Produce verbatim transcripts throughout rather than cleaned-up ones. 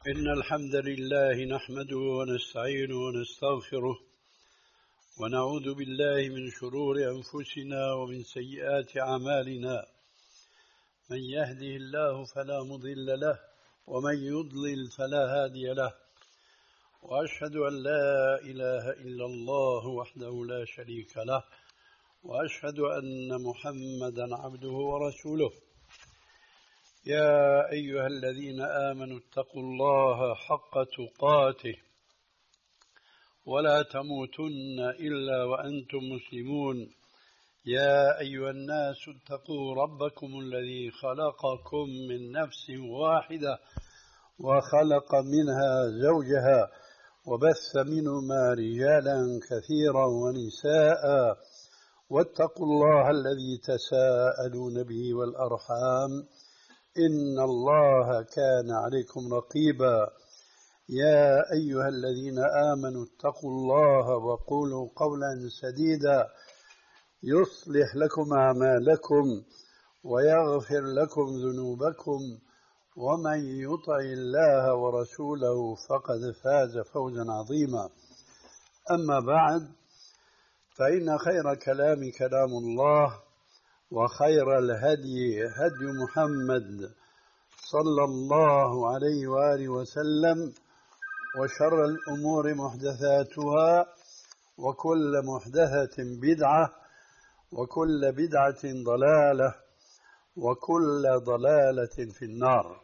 إن الحمد لله نحمده ونستعينه ونستغفره ونعوذ بالله من شرور أنفسنا ومن سيئات أعمالنا. من يهده الله فلا مضل له ومن يضلل فلا هادي له، وأشهد أن لا إله إلا الله وحده لا شريك له، وأشهد أن محمدا عبده ورسوله. يا أيها الذين آمنوا اتقوا الله حق تقاته ولا تموتن إلا وأنتم مسلمون. يا أيها الناس اتقوا ربكم الذي خلقكم من نفس واحدة وخلق منها زوجها وبث منهما رجالا كثيرا ونساء، واتقوا الله الذي تساءلون به والأرحام إن الله كان عليكم رقيبا. يا أيها الذين آمنوا اتقوا الله وقولوا قولا سديدا يصلح لكم أعمالكم ويغفر لكم ذنوبكم، ومن يطع الله ورسوله فقد فاز فوزا عظيما. أما بعد، فإن خير كلام كلام الله، وخير الهدي هدي محمد صلى الله عليه وآله وسلم، وشر الأمور محدثاتها، وكل محدثة بدعة، وكل بدعة ضلالة، وكل ضلالة في النار.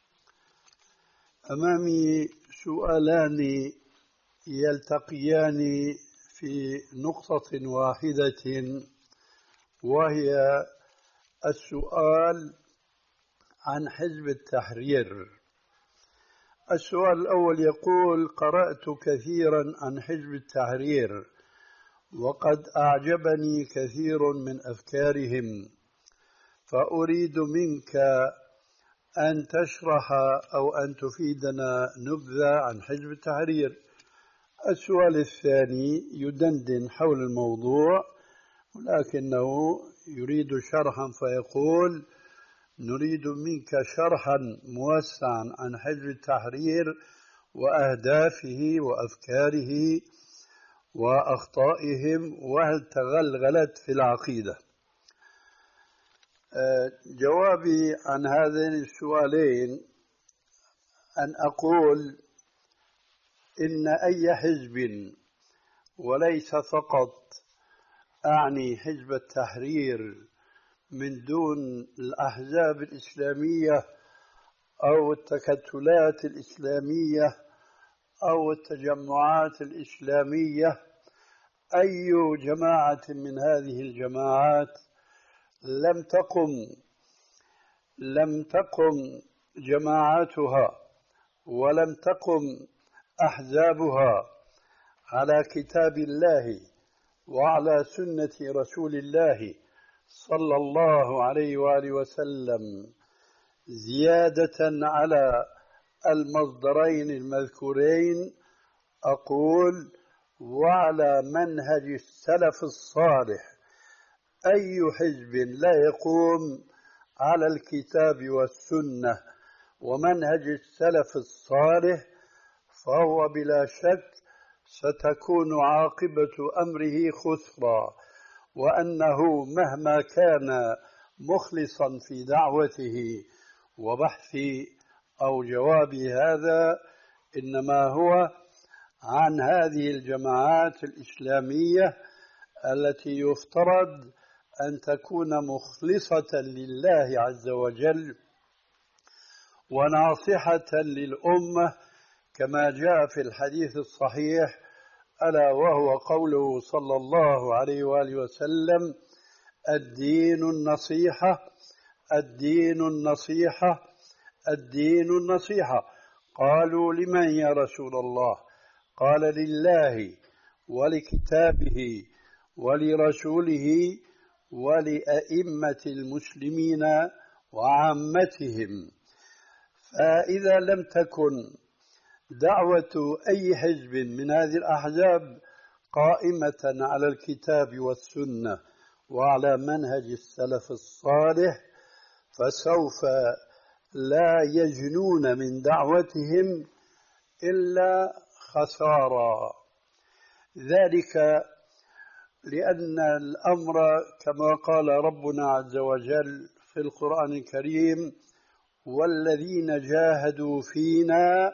أمامي سؤالان يلتقيان في نقطة واحدة، وهي السؤال عن حزب التحرير. السؤال الأول يقول: قرأت كثيرا عن حزب التحرير وقد أعجبني كثير من أفكارهم، فأريد منك أن تشرح أو أن تفيدنا نبذة عن حزب التحرير. السؤال الثاني يدندن حول الموضوع ولكنه يريد شرحا، فيقول: نريد منك شرحا موسعا عن حزب التحرير وأهدافه وأفكاره وأخطائهم، وهل تغلغلت في العقيدة. جوابي عن هذين السؤالين أن أقول إن أي حزب، وليس فقط أعني حزب التحرير من دون الأحزاب الإسلامية أو التكتلات الإسلامية أو التجمعات الإسلامية، أي جماعة من هذه الجماعات لم تقم لم تقم جماعاتها ولم تقم أحزابها على كتاب الله وعلى سنة رسول الله صلى الله عليه وآله وسلم، زيادة على المصدرين المذكورين، أقول: وعلى منهج السلف الصالح. أي حزب لا يقوم على الكتاب والسنة ومنهج السلف الصالح فهو بلا شك ستكون عاقبة أمره خسرا، وأنه مهما كان مخلصا في دعوته وبحث أو جواب هذا، إنما هو عن هذه الجماعات الإسلامية التي يفترض أن تكون مخلصة لله عز وجل وناصحة للأمة، كما جاء في الحديث الصحيح، ألا وهو قوله صلى الله عليه وآله وسلم: الدين النصيحة، الدين النصيحة، الدين النصيحة. قالوا: لمن يا رسول الله؟ قال: لله ولكتابه ولرسوله ولأئمة المسلمين وعامتهم. فإذا لم تكن دعوة أي حزب من هذه الأحزاب قائمة على الكتاب والسنة وعلى منهج السلف الصالح، فسوف لا يجنون من دعوتهم إلا خسارا. ذلك لأن الأمر كما قال ربنا عز وجل في القرآن الكريم: والذين جاهدوا فينا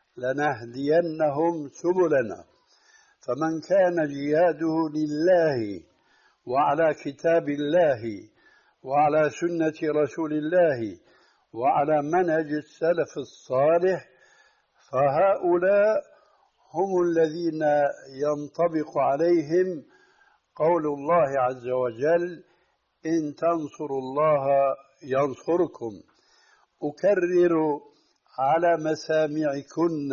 لنهدينهم سبلنا. فمن كان جهاده لله وعلى كتاب الله وعلى سنة رسول الله وعلى منهج السلف الصالح فهؤلاء هم الذين ينطبق عليهم قول الله عز وجل: إن تنصروا الله ينصركم. أكرر على مسامعكن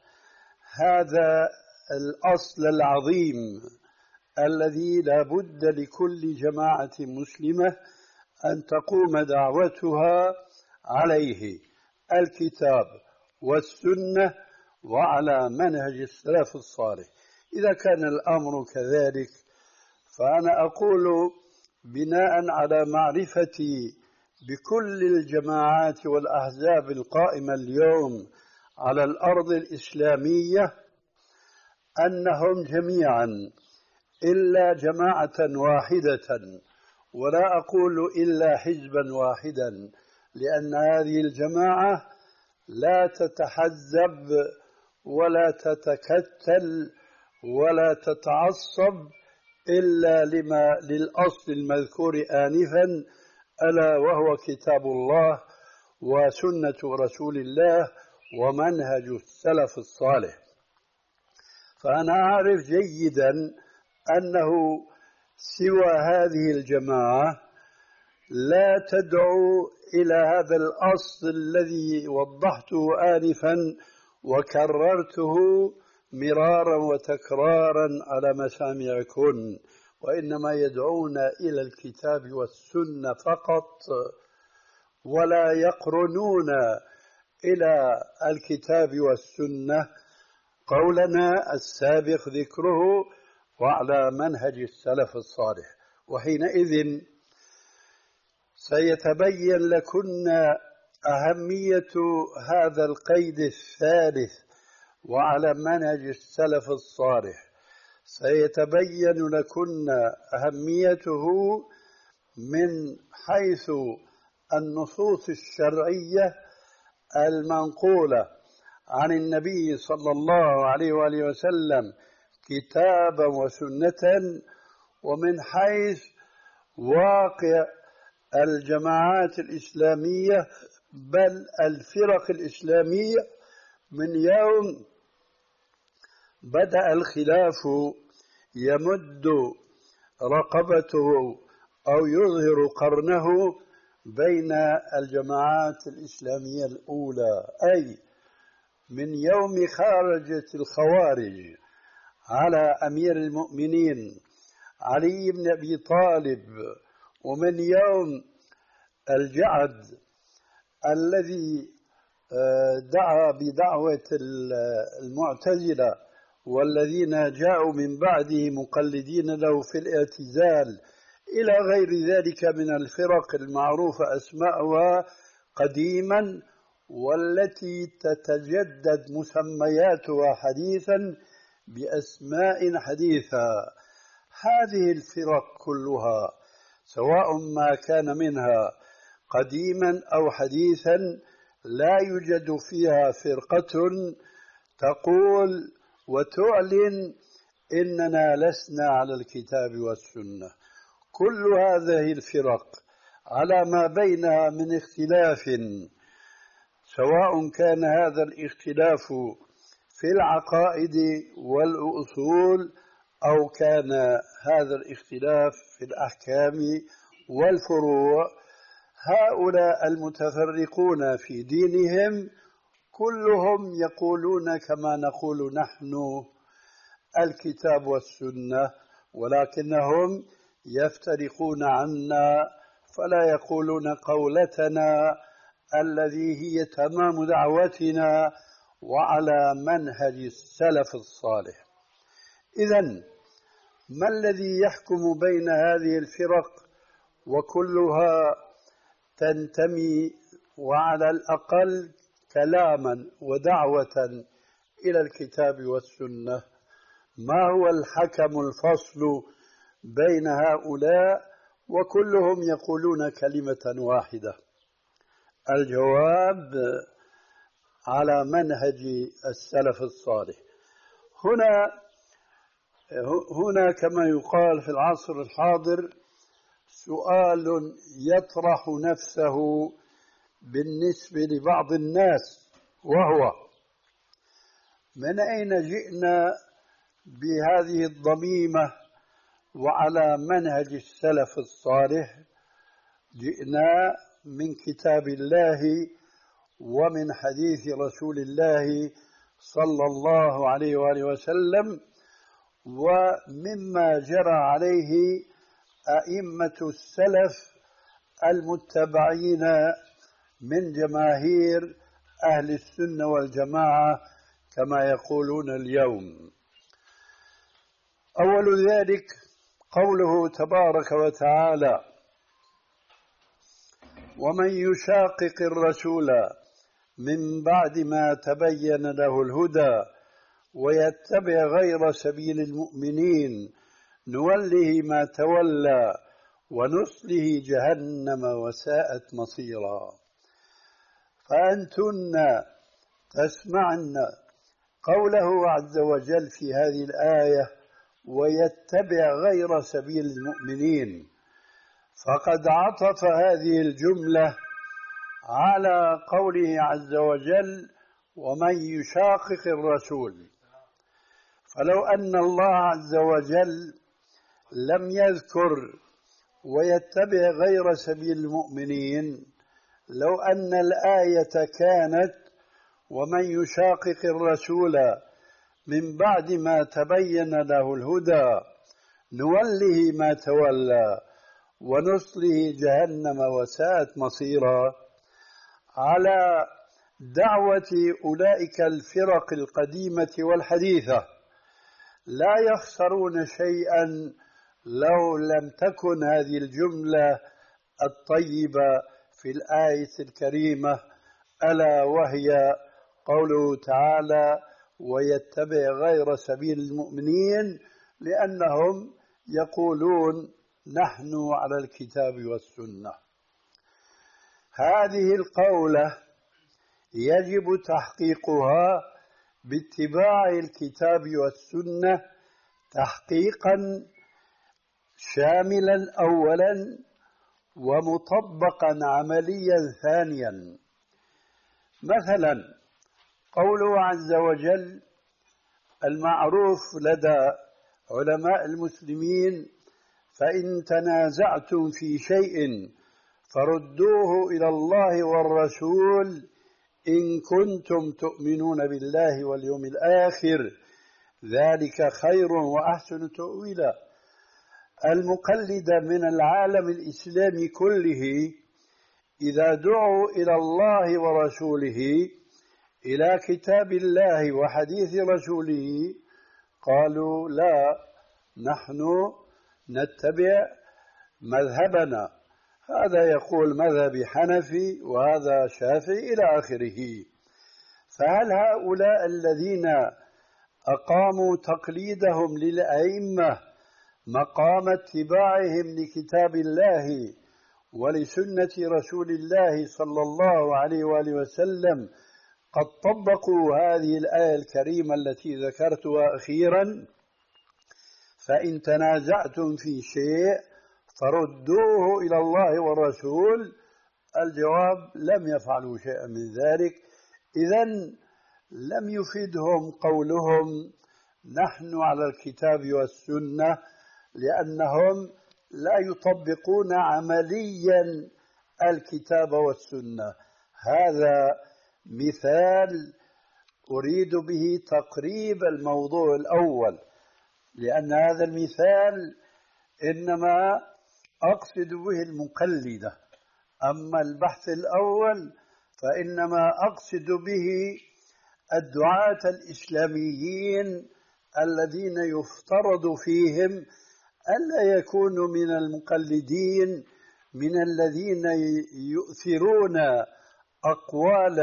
هذا الأصل العظيم الذي لا بد لكل جماعة مسلمة أن تقوم دعوتها عليه: الكتاب والسنة وعلى منهج السلف الصالح. إذا كان الأمر كذلك فأنا أقول بناء على معرفتي بكل الجماعات والأحزاب القائمة اليوم على الأرض الإسلامية أنهم جميعا إلا جماعة واحدة، ولا أقول إلا حزبا واحدا، لأن هذه الجماعة لا تتحزب ولا تتكتل ولا تتعصب إلا لما للأصل المذكور آنفا، ألا وهو كتاب الله وسنة رسول الله ومنهج السلف الصالح. فأنا أعرف جيدا أنه سوى هذه الجماعة لا تدعو إلى هذا الأصل الذي وضحته آنفا وكررته مرارا وتكرارا على مسامعكن، وإنما يدعون إلى الكتاب والسنة فقط، ولا يقرنون إلى الكتاب والسنة قولنا السابق ذكره وعلى منهج السلف الصالح. وحينئذ سيتبين لكن أهمية هذا القيد الثالث وعلى منهج السلف الصالح، سيتبين لكن أهميته من حيث النصوص الشرعية المنقولة عن النبي صلى الله عليه وآله وسلم كتابا وسنة، ومن حيث واقع الجماعات الإسلامية بل الفرق الإسلامية من يوم بدأ الخلاف يمد رقبته أو يظهر قرنه بين الجماعات الإسلامية الأولى، أي من يوم خرجت الخوارج على أمير المؤمنين علي بن أبي طالب، ومن يوم الجعد الذي دعا بدعوة المعتزلة والذين جاءوا من بعده مقلدين له في الاعتزال إلى غير ذلك من الفرق المعروفة أسماءها قديما والتي تتجدد مسمياتها حديثا بأسماء حديثة. هذه الفرق كلها سواء ما كان منها قديما أو حديثا لا يوجد فيها فرقة تقول وتعلن إننا لسنا على الكتاب والسنة. كل هذه الفرق على ما بينها من اختلاف، سواء كان هذا الاختلاف في العقائد والأصول أو كان هذا الاختلاف في الأحكام والفروع، هؤلاء المتفرقون في دينهم كلهم يقولون كما نقول نحن الكتاب والسنة، ولكنهم يفترقون عنا فلا يقولون قولتنا الذي هي تمام دعوتنا وعلى منهج السلف الصالح. إذن ما الذي يحكم بين هذه الفرق وكلها تنتمي وعلى الأقل كلاما ودعوة إلى الكتاب والسنة. ما هو الحكم الفصل بين هؤلاء وكلهم يقولون كلمة واحدة؟ الجواب على منهج السلف الصالح. هنا هنا كما يقال في العصر الحاضر سؤال يطرح نفسه بالنسبة لبعض الناس، وهو: من أين جئنا بهذه الضميمة وعلى منهج السلف الصالح؟ جئنا من كتاب الله ومن حديث رسول الله صلى الله عليه وآله وسلم، ومما جرى عليه أئمة السلف المتبعين من جماهير أهل السنة والجماعة كما يقولون اليوم. أول ذلك قوله تبارك وتعالى: ومن يشاقق الرسول من بعد ما تبين له الهدى ويتبع غير سبيل المؤمنين نوله ما تولى ونصله جهنم وساءت مصيرا. فأنتن تسمعن قوله عز وجل في هذه الآية: ويتبع غير سبيل المؤمنين، فقد عطف هذه الجملة على قوله عز وجل: ومن يشاقق الرسول. فلو أن الله عز وجل لم يذكر ويتبع غير سبيل المؤمنين، لو أن الآية كانت: ومن يشاقق الرسول من بعد ما تبين له الهدى نوله ما تولى ونصله جهنم وساءت مصيرا، على دعوة أولئك الفرق القديمة والحديثة لا يخسرون شيئا لو لم تكن هذه الجملة الطيبة في الآية الكريمة، ألا وهي قوله تعالى: ويتبع غير سبيل المؤمنين، لأنهم يقولون نحن على الكتاب والسنة. هذه القولة يجب تحقيقها باتباع الكتاب والسنة تحقيقا شاملا أولا، ومطبقا عمليا ثانيا. مثلا قوله عز وجل المعروف لدى علماء المسلمين: فإن تنازعتم في شيء فردوه إلى الله والرسول إن كنتم تؤمنون بالله واليوم الآخر ذلك خير وأحسن تأويلا. المقلد من العالم الإسلامي كله إذا دعوا إلى الله ورسوله، إلى كتاب الله وحديث رسوله، قالوا: لا، نحن نتبع مذهبنا، هذا يقول مذهبي حنفي وهذا شافعي إلى آخره. فهل هؤلاء الذين أقاموا تقليدهم للأئمة مقام اتباعهم لكتاب الله ولسنة رسول الله صلى الله عليه وآله وسلم قد طبقوا هذه الآية الكريمة التي ذكرتها أخيرا: فإن تنازعتم في شيء فردوه إلى الله والرسول؟ الجواب: لم يفعلوا شيئا من ذلك. إذن لم يفيدهم قولهم نحن على الكتاب والسنة، لأنهم لا يطبقون عمليا الكتاب والسنة. هذا مثال أريد به تقريب الموضوع الأول، لأن هذا المثال إنما أقصد به المقلدة، أما البحث الأول فإنما أقصد به الدعاة الإسلاميين الذين يفترض فيهم ألا يكونوا من المقلدين، من الذين يؤثرون أقوال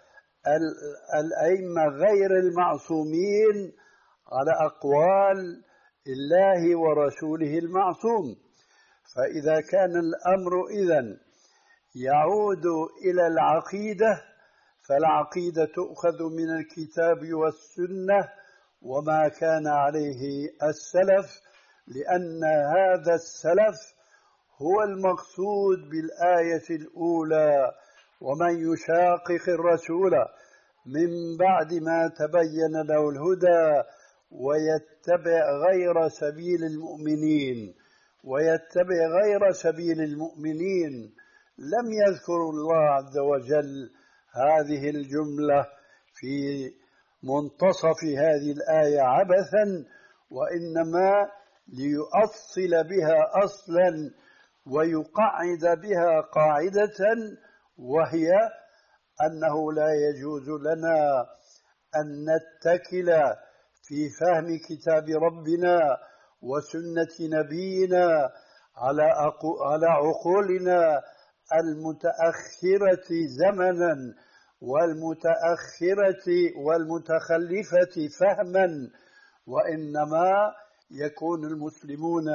الأئمة غير المعصومين على أقوال الله ورسوله المعصوم. فإذا كان الأمر إذن يعود إلى العقيدة، فالعقيدة تؤخذ من الكتاب والسنة وما كان عليه السلف، لأن هذا السلف هو المقصود بالآية الأولى: ومن يشاقق الرسول من بعد ما تبين له الهدى ويتبع غير سبيل المؤمنين ويتبع غير سبيل المؤمنين. لم يذكر الله عز وجل هذه الجملة في منتصف هذه الآية عبثا، وإنما ليؤصل بها أصلا ويقعد بها قاعدة، وهي أنه لا يجوز لنا أن نتكل في فهم كتاب ربنا وسنة نبينا على على عقولنا المتأخرة زمنا والمتأخرة والمتخلفة فهما، وإنما يكون المسلمون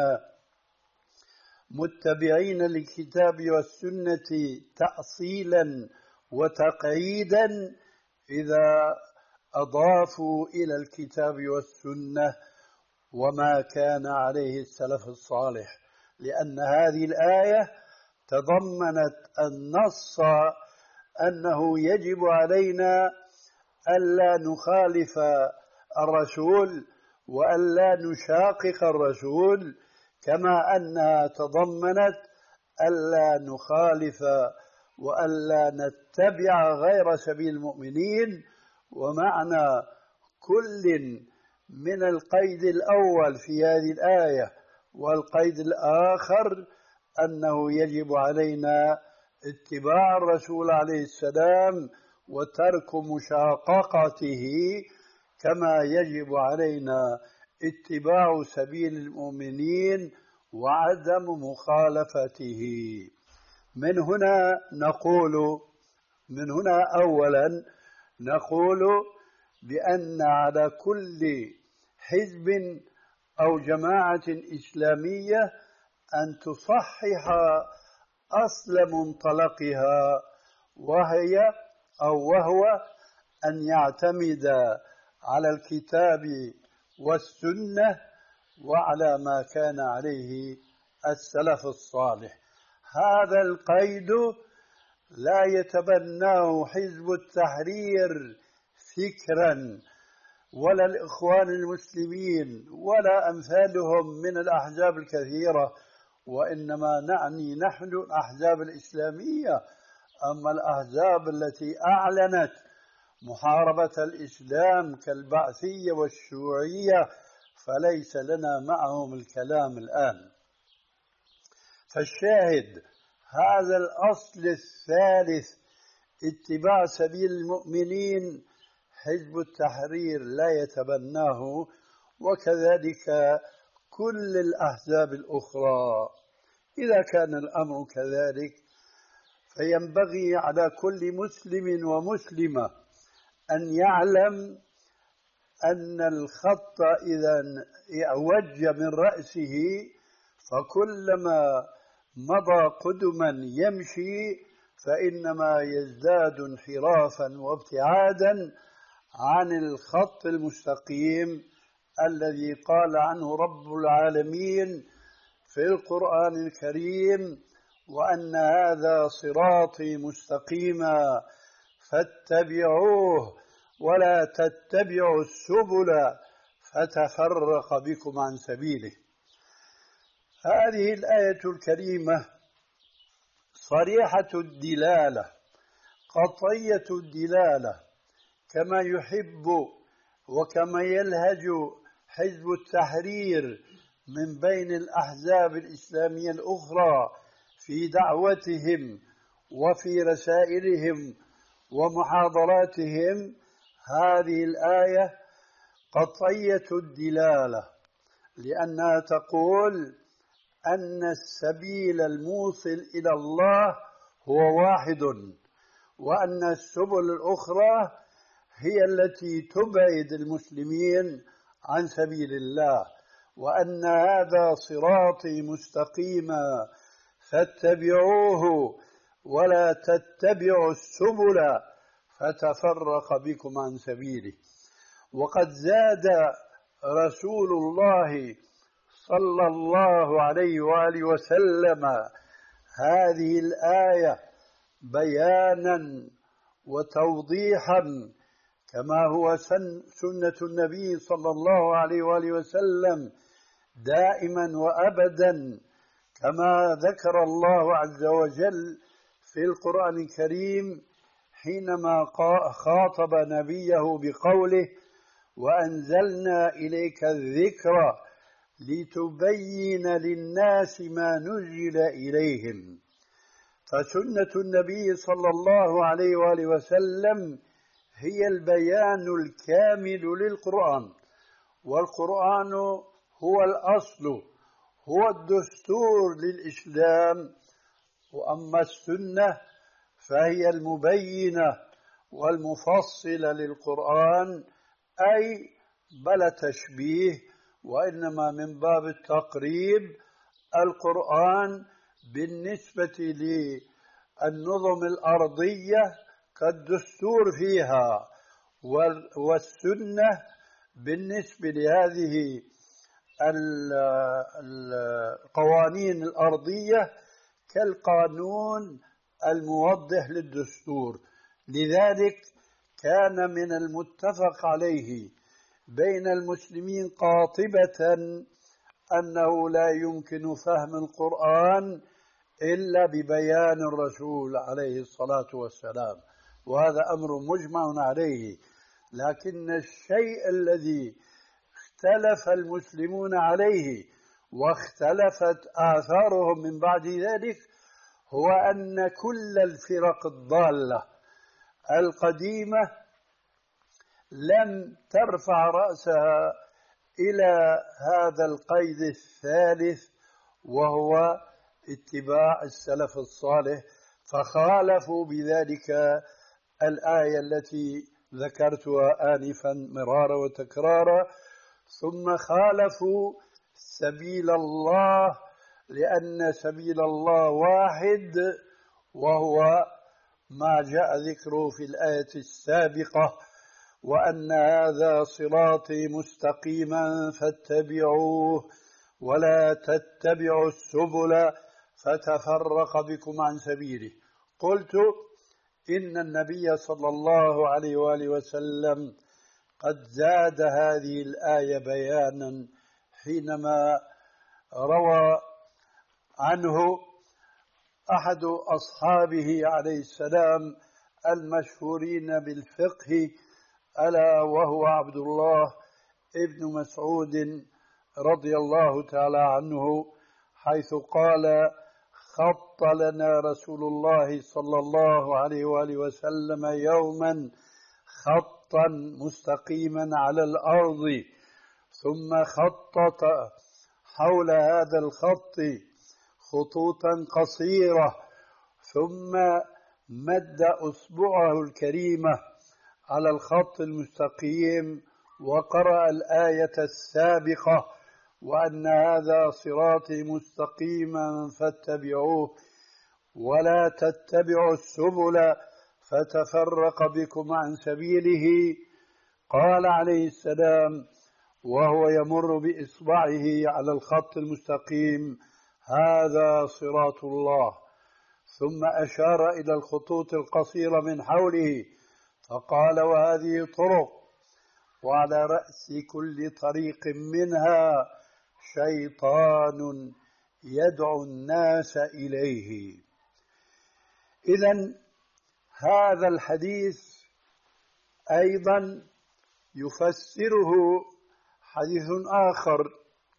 متبعين للكتاب والسنة تأصيلا وتقعيدا إذا أضافوا إلى الكتاب والسنة وما كان عليه السلف الصالح، لأن هذه الآية تضمنت النص أنه يجب علينا ألا نخالف الرسول وألا نشاقق الرسول، كما أنها تضمنت ألا نخالف وألا نتبع غير سبيل المؤمنين. ومعنى كل من القيد الأول في هذه الآية والقيد الآخر أنه يجب علينا اتباع الرسول عليه السلام وترك مشاققته، كما يجب علينا اتباع سبيل المؤمنين وعدم مخالفته. من هنا نقول من هنا أولا نقول بأن على كل حزب أو جماعة إسلامية أن تصحح أصل منطلقها، وهي أو وهو أن يعتمد على الكتاب والسنة وعلى ما كان عليه السلف الصالح. هذا القيد لا يتبناه حزب التحرير فكرا ولا الإخوان المسلمين ولا أمثالهم من الأحزاب الكثيرة، وإنما نعني نحن الأحزاب الإسلامية. أما الأحزاب التي أعلنت محاربة الإسلام كالبعثية والشيوعية فليس لنا معهم الكلام الآن. فالشاهد هذا الأصل الثالث اتباع سبيل المؤمنين حزب التحرير لا يتبناه، وكذلك كل الأحزاب الأخرى. إذا كان الأمر كذلك فينبغي على كل مسلم ومسلمة أن يعلم أن الخط إذا اعوج من رأسه فكلما مضى قدما يمشي فإنما يزداد انحرافا وابتعادا عن الخط المستقيم الذي قال عنه رب العالمين في القرآن الكريم: وأن هذا صراطي مستقيما فاتبعوه ولا تتبعوا السبل فتفرق بكم عن سبيله. هذه الآية الكريمة صريحة الدلالة قطعية الدلالة، كما يحب وكما يلهج حزب التحرير من بين الأحزاب الإسلامية الأخرى في دعوتهم وفي رسائلهم ومحاضراتهم. هذه الآية قطعية الدلالة، لأنها تقول أن السبيل الموصل إلى الله هو واحد، وأن السبل الأخرى هي التي تبعد المسلمين عن سبيل الله، وأن هذا صراطي مستقيما فاتبعوه ولا تتبعوا السبل فتفرق بكم عن سبيله. وقد زاد رسول الله صلى الله عليه وآله وسلم هذه الآية بيانا وتوضيحا، كما هو سنة النبي صلى الله عليه وآله وسلم دائما وأبدا، كما ذكر الله عز وجل في القرآن الكريم حينما خاطب نبيه بقوله: وأنزلنا إليك الذكر لتبين للناس ما نزل إليهم. فسنة النبي صلى الله عليه وآله وسلم هي البيان الكامل للقرآن، والقرآن هو الأصل، هو الدستور للإسلام، وأما السنة فهي المبينة والمفصلة للقرآن، أي بلا تشبيه، وإنما من باب التقريب. القرآن بالنسبة للنظم الأرضية كالدستور فيها، والسنة بالنسبة لهذه القوانين الأرضية كالقانون الموضح للدستور. لذلك كان من المتفق عليه بين المسلمين قاطبة أنه لا يمكن فهم القرآن إلا ببيان الرسول عليه الصلاة والسلام، وهذا أمر مجمع عليه. لكن الشيء الذي اختلف المسلمون عليه واختلفت آثارهم من بعد ذلك هو أن كل الفرق الضالة القديمة لم ترفع رأسها إلى هذا القيد الثالث، وهو اتباع السلف الصالح، فخالفوا بذلك الآية التي ذكرتها آنفا مرارا وتكرارا، ثم خالفوا سبيل الله، لأن سبيل الله واحد، وهو ما جاء ذكره في الآية السابقة: وأن هذا صراطي مستقيما فاتبعوه ولا تتبعوا السبل فتفرق بكم عن سبيله. قلت إن النبي صلى الله عليه وآله وسلم قد زاد هذه الآية بيانا حينما روى عنه أحد أصحابه عليه السلام المشهورين بالفقه، ألا وهو عبد الله ابن مسعود رضي الله تعالى عنه، حيث قال: خط لنا رسول الله صلى الله عليه وآله وسلم يوما خطا مستقيما على الأرض، ثم خطط حول هذا الخط خطوطا قصيرة، ثم مد أصبعه الكريمة على الخط المستقيم وقرأ الآية السابقة: وأن هذا صراطي مستقيما فاتبعوه ولا تتبعوا السبل فتفرق بكم عن سبيله. قال عليه السلام وهو يمر بإصبعه على الخط المستقيم: هذا صراط الله. ثم أشار إلى الخطوط القصيرة من حوله فقال: وهذه طرق، وعلى رأس كل طريق منها شيطان يدعو الناس إليه. إذن هذا الحديث أيضا يفسره حديث آخر،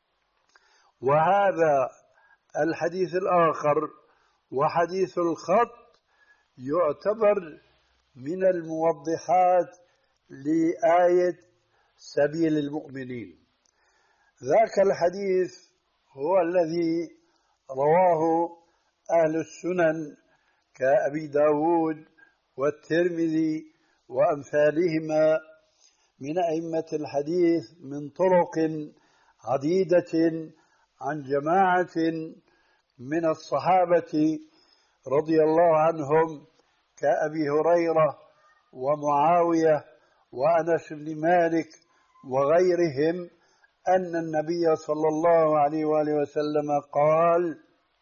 وهذا الحديث الآخر وحديث الخط يعتبر من الموضحات لآية سبيل المؤمنين. ذاك الحديث هو الذي رواه أهل السنن كأبي داود والترمذي وأمثالهما من أئمة الحديث من طرق عديدة عن جماعة من الصحابة رضي الله عنهم كأبي هريرة ومعاوية وأنس بن مالك وغيرهم أن النبي صلى الله عليه وآله وسلم قال: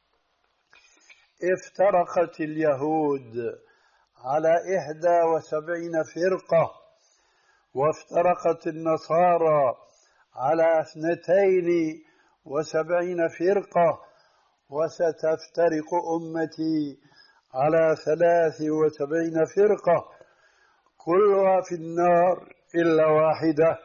افترقت اليهود على إحدى وسبعين فرقة، وافترقت النصارى على اثنتين وسبعين فرقة، وستفترق أمتي على ثلاث وسبعين فرقة كلها في النار إلا واحدة.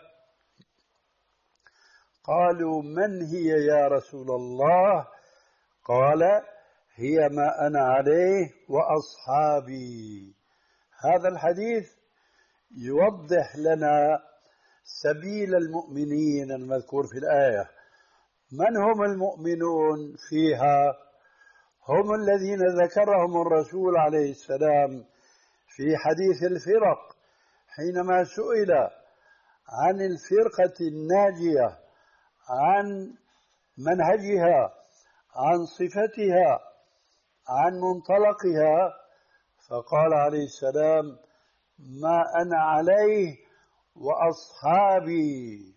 قالوا: من هي يا رسول الله؟ قال: هي ما أنا عليه وأصحابي. هذا الحديث يوضح لنا سبيل المؤمنين المذكور في الآية. من هم المؤمنون فيها؟ هم الذين ذكرهم الرسول عليه السلام في حديث الفرق حينما سئل عن الفرقة الناجية، عن منهجها، عن صفتها، عن منطلقها، فقال عليه السلام: ما أنا عليه وأصحابي.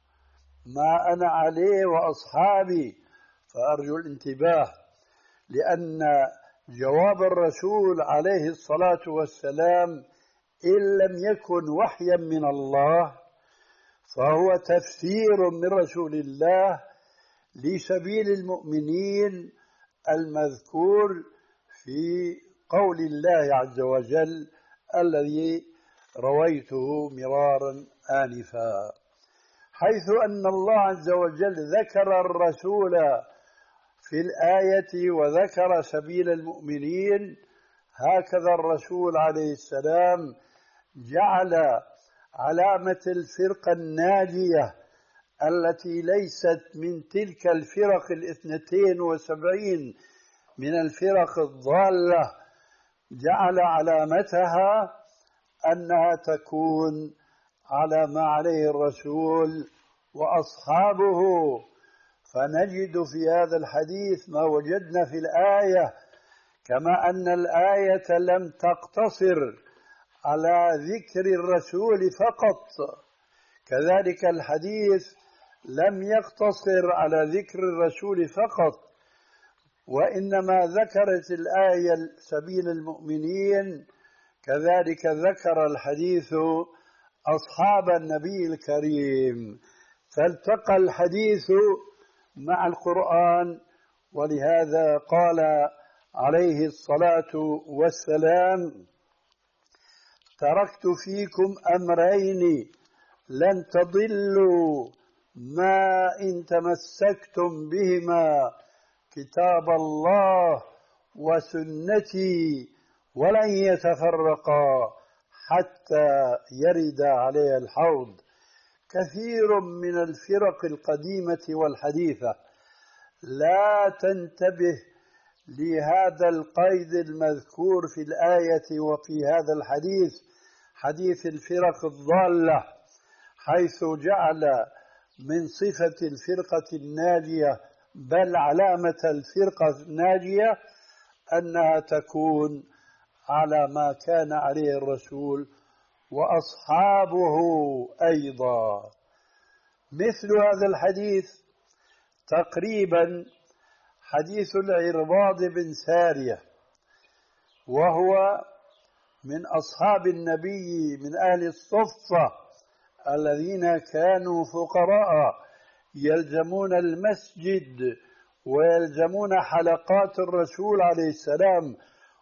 ما أنا عليه وأصحابي. فأرجو الانتباه، لأن جواب الرسول عليه الصلاة والسلام إن لم يكن وحيا من الله فهو تفسير من رسول الله لسبيل المؤمنين المذكور في قول الله عز وجل الذي رويته مرارا آنفا، حيث أن الله عز وجل ذكر الرسول في الآية وذكر سبيل المؤمنين. هكذا الرسول عليه السلام جعل علامة الفرقة الناجية التي ليست من تلك الفرق الاثنتين وسبعين من الفرق الضالة، جعل علامتها أنها تكون على ما عليه الرسول وأصحابه. فنجد في هذا الحديث ما وجدنا في الآية، كما أن الآية لم تقتصر على ذكر الرسول فقط، كذلك الحديث لم يقتصر على ذكر الرسول فقط، وإنما ذكرت الآية سبيل المؤمنين، كذلك ذكر الحديث أصحاب النبي الكريم، فالتقى الحديث مع القرآن. ولهذا قال عليه الصلاة والسلام: تركت فيكم أمرين لن تضلوا ما إن تمسكتم بهما، كتاب الله وسنتي، ولن يتفرقا حتى يرد علي الحوض. كثير من الفرق القديمة والحديثة لا تنتبه لهذا القيد المذكور في الآية وفي هذا الحديث، حديث الفرق الضالة، حيث جعل من صفة الفرقة الناجية بل علامة الفرقة الناجية أنها تكون على ما كان عليه الرسول وأصحابه أيضا. مثل هذا الحديث تقريبا حديث العرباض بن سارية، وهو من أصحاب النبي من أهل الصفة الذين كانوا فقراء يلزمون المسجد ويلزمون حلقات الرسول عليه السلام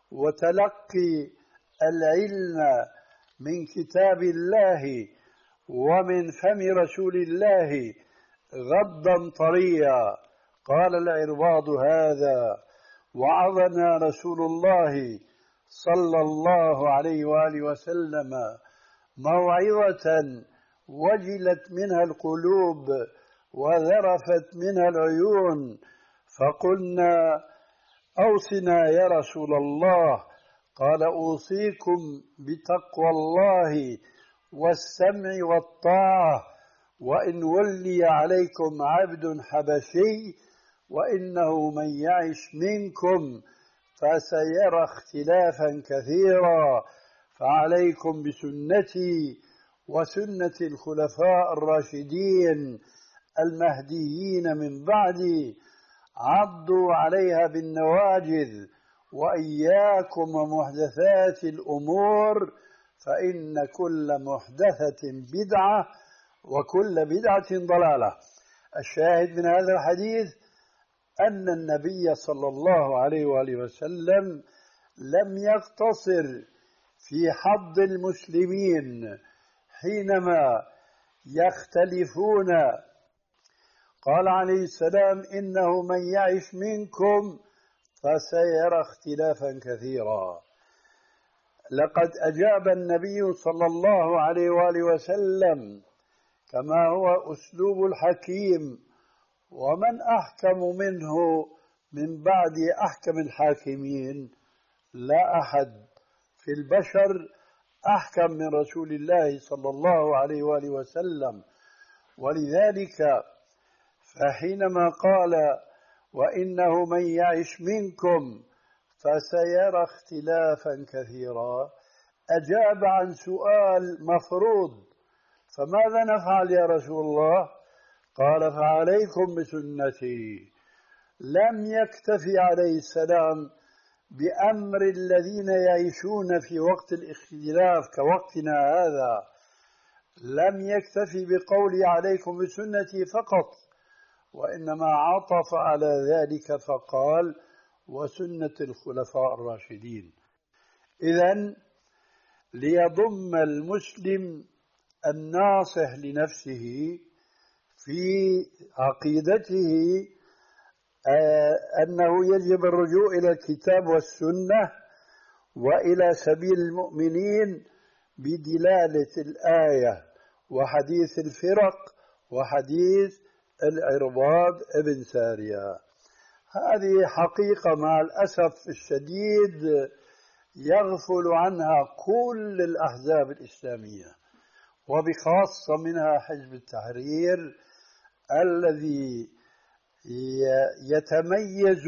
وتلقي العلم من كتاب الله ومن فم رسول الله غضا طريا. قال العرباض: هذا وعظنا رسول الله صلى الله عليه وآله وسلم موعظة وجلت منها القلوب وذرفت منها العيون، فقلنا: أوصنا يا رسول الله. قال أوصيكم بتقوى الله والسمع والطاعة وإن ولي عليكم عبد حبشي وإنه من يعش منكم فسيرى اختلافا كثيرا فعليكم بسنتي وسنة الخلفاء الراشدين المهديين من بعدي عضوا عليها بالنواجذ وإياكم ومحدثات الأمور فإن كل محدثة بدعة وكل بدعة ضلالة. الشاهد من هذا الحديث أن النبي صلى الله عليه وآله وسلم لم يقتصر في حض المسلمين حينما يختلفون. قال عليه السلام إنه من يعش منكم فسيرى اختلافا كثيرا. لقد أجاب النبي صلى الله عليه وآله وسلم كما هو أسلوب الحكيم، ومن أحكم منه من بعد أحكم الحاكمين؟ لا أحد في البشر أحكم من رسول الله صلى الله عليه وآله وسلم. ولذلك فحينما قال وإنه من يعش منكم فسيرى اختلافا كثيرا أجاب عن سؤال مفروض: فماذا نفعل يا رسول الله؟ قال فعليكم بسنتي. لم يكتفي عليه السلام بأمر الذين يعيشون في وقت الاختلاف كوقتنا هذا، لم يكتفي بقوله عليكم بسنتي فقط، وإنما عطف على ذلك فقال وسنة الخلفاء الراشدين. إذن ليضم المسلم الناصح لنفسه في عقيدته أنه يجب الرجوع إلى الكتاب والسنة وإلى سبيل المؤمنين بدلالة الآية وحديث الفرق وحديث العرباض ابن سارية. هذه حقيقة مع الأسف الشديد يغفل عنها كل الأحزاب الإسلامية، وبخاصة منها حزب التحرير الذي يتميز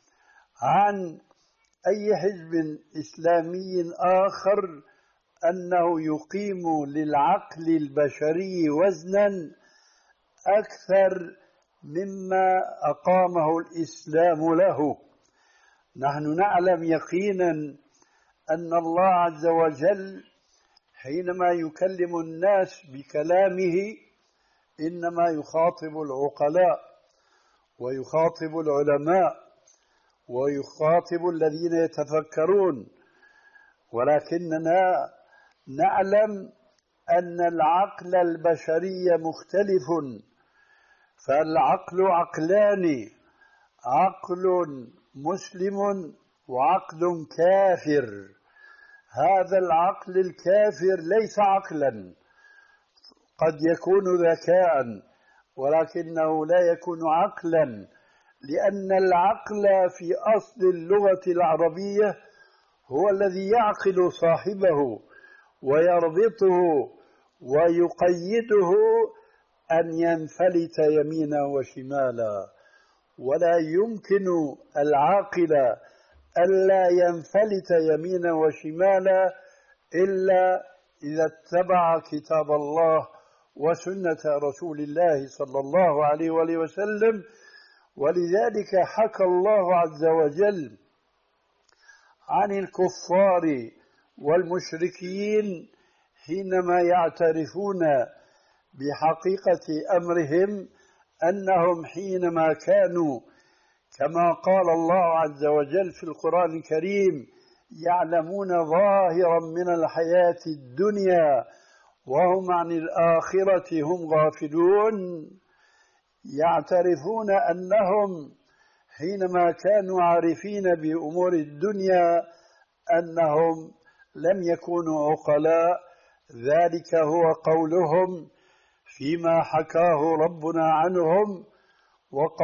عن أي حزب إسلامي آخر أنه يقيم للعقل البشري وزنا أكثر مما أقامه الإسلام له. نحن نعلم يقينا أن الله عز وجل حينما يكلم الناس بكلامه إنما يخاطب العقلاء ويخاطب العلماء ويخاطب الذين يتفكرون، ولكننا نعلم أن العقل البشري مختلف، فالعقل عقلان: عقل مسلم وعقل كافر. هذا العقل الكافر ليس عقلا، قد يكون ذكاء ولكنه لا يكون عقلا، لأن العقل في أصل اللغة العربية هو الذي يعقل صاحبه ويربطه ويقيده أن ينفلت يمينا وشمالا، ولا يمكن العاقل ألا ينفلت يمينا وشمالا إلا إذا اتبع كتاب الله وسنة رسول الله صلى الله عليه وآله وسلم. ولذلك حكى الله عز وجل عن الكفار والمشركين حينما يعترفون بحقيقة أمرهم أنهم حينما كانوا كما قال الله عز وجل في القرآن الكريم يعلمون ظاهرا من الحياة الدنيا وهم عن الآخرة هم غافلون، يعترفون أنهم حينما كانوا عارفين بأمور الدنيا أنهم لم يكونوا عقلاء. ذلك هو قولهم فيما حكاه ربنا عنهم: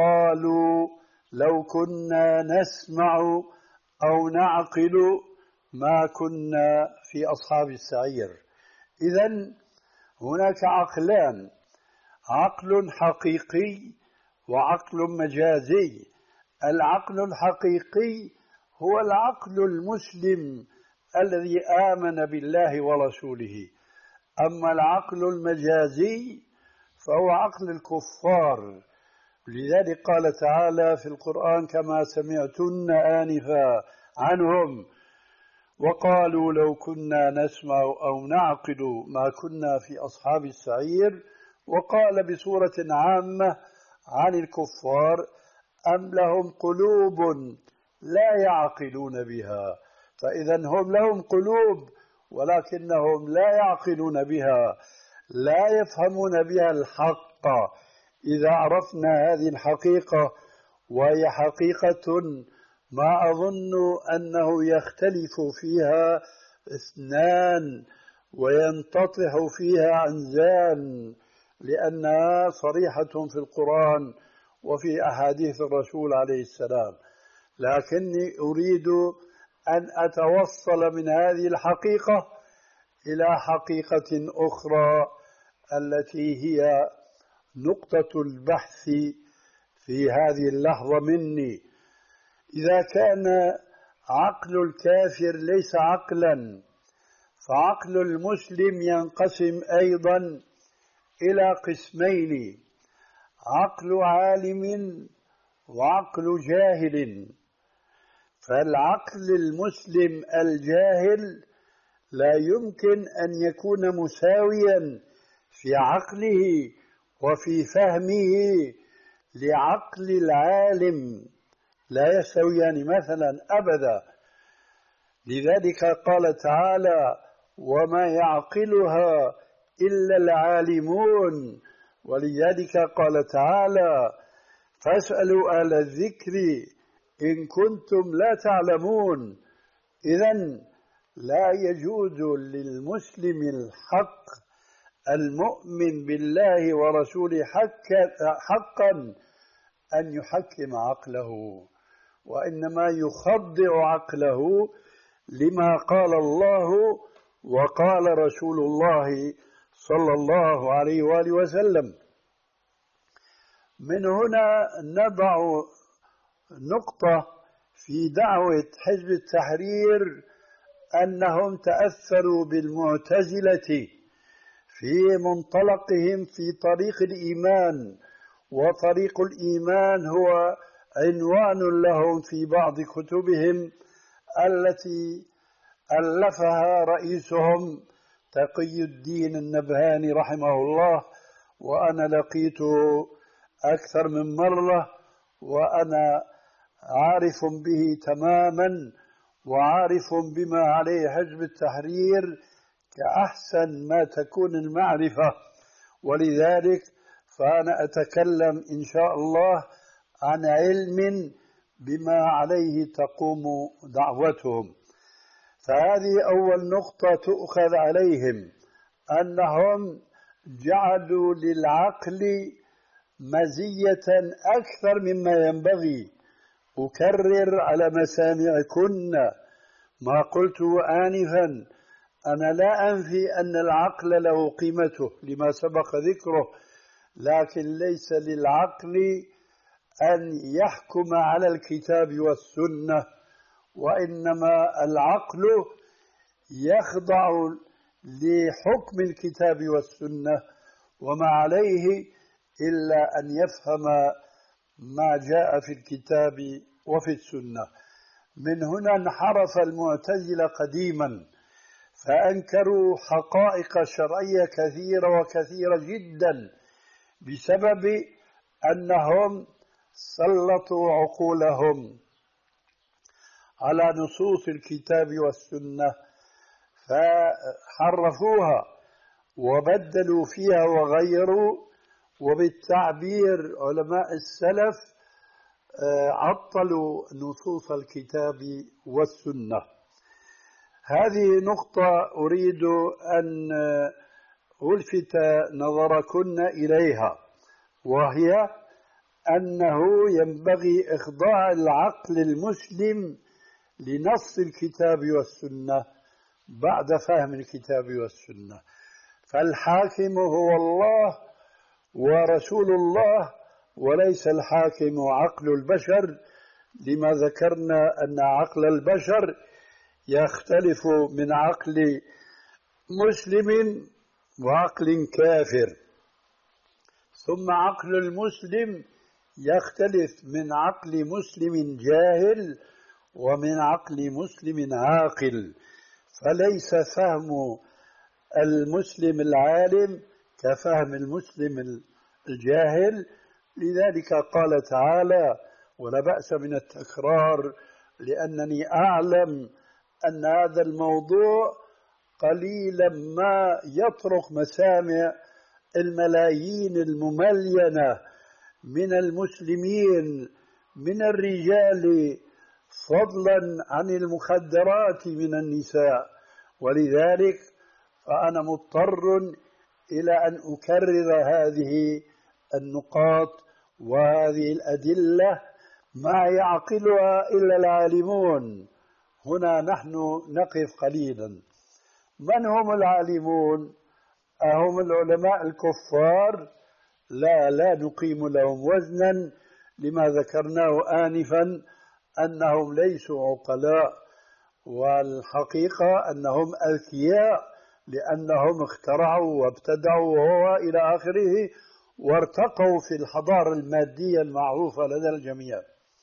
وقالوا لو كنا نسمع أو نعقل ما كنا في أصحاب السعير. إذن هناك عقلان، عقل حقيقي وعقل مجازي. العقل الحقيقي هو العقل المسلم الذي آمن بالله ورسوله، أما العقل المجازي فهو عقل الكفار. لذلك قال تعالى في القرآن كما سمعتن آنفا عنهم وقالوا لو كنا نسمع أو نعقل ما كنا في أصحاب السعير. وقال بصورة عامة عن الكفار أم لهم قلوب لا يعقلون بها. فإذا هم لهم قلوب ولكنهم لا يعقلون بها، لا يفهمون بها الحق. إذا عرفنا هذه الحقيقة، وهي حقيقة ما أظن أنه يختلف فيها اثنان وينتطح فيها عنزان، لأنها صريحة في القرآن وفي أحاديث الرسول عليه السلام، لكني أريد أن أتوصل من هذه الحقيقة إلى حقيقة أخرى التي هي نقطة البحث في هذه اللحظة مني. إذا كان عقل الكافر ليس عقلا، فعقل المسلم ينقسم أيضا إلى قسمين: عقل عالم وعقل جاهل. فالعقل المسلم الجاهل لا يمكن أن يكون مساويا في عقله وفي فهمه لعقل العالم، لا يستويان مثلا أبدا. لذلك قال تعالى وما يعقلها إلا العالمون. ولذلك قال تعالى فاسألوا أهل الذكر إن كنتم لا تعلمون. إذن لا يجوز للمسلم الحق المؤمن بالله ورسوله حقا أن يحكم عقله، وإنما يخضع عقله لما قال الله وقال رسول الله صلى الله عليه وآله وسلم. من هنا نضع نقطة في دعوة حزب التحرير أنهم تأثروا بالمعتزلة في منطلقهم في طريق الإيمان، وطريق الإيمان هو عنوان لهم في بعض كتبهم التي ألفها رئيسهم تقي الدين النبهاني رحمه الله، وأنا لقيته أكثر من مرة وأنا عارف به تماما وعارف بما عليه حزب التحرير كأحسن ما تكون المعرفة. ولذلك فأنا أتكلم إن شاء الله عن علم بما عليه تقوم دعوتهم. فهذه أول نقطة تؤخذ عليهم، أنهم جعلوا للعقل مزية أكثر مما ينبغي. أكرر على مسامعكن ما قلت آنفا، أنا لا أنفي أن العقل له قيمته لما سبق ذكره، لكن ليس للعقل أن يحكم على الكتاب والسنة، وإنما العقل يخضع لحكم الكتاب والسنة وما عليه إلا أن يفهم ما جاء في الكتاب وفي السنة. من هنا انحرف المعتزلة قديما فأنكروا حقائق شرعية كثيرة وكثيرة جدا بسبب أنهم سلطوا عقولهم على نصوص الكتاب والسنة فحرفوها وبدلوا فيها وغيروا. وبالتعبير علماء السلف عطلوا نصوص الكتاب والسنة. هذه نقطة أريد أن ألفت نظركن إليها، وهي أنه ينبغي إخضاع العقل المسلم لنص الكتاب والسنة بعد فهم الكتاب والسنة. فالحاكم هو الله ورسول الله، وليس الحاكم عقل البشر، لما ذكرنا أن عقل البشر يختلف من عقل مسلم وعقل كافر، ثم عقل المسلم يختلف من عقل مسلم جاهل ومن عقل مسلم عاقل. فليس فهم المسلم العالم كفهم المسلم الجاهل. لذلك قال تعالى: ولا بأس من التكرار، لأنني أعلم أن هذا الموضوع قليلا ما يطرق مسامع الملايين المملينة من المسلمين من الرجال، فضلا عن المخدرات من النساء. ولذلك فأنا مضطر إلى أن أكرر هذه النقاط وهذه الأدلة ما يعقلها إلا العالمون. هنا نحن نقف قليلا. من هم العالمون؟ أهم العلماء الكفار؟ لا لا نقيم لهم وزنا، لما ذكرناه آنفا أنهم ليسوا عقلاء، والحقيقة أنهم أذكياء، لأنهم اخترعوا وابتدعوا وهو إلى آخره، وارتقوا في الحضارة المادية المعروفة لدى الجميع.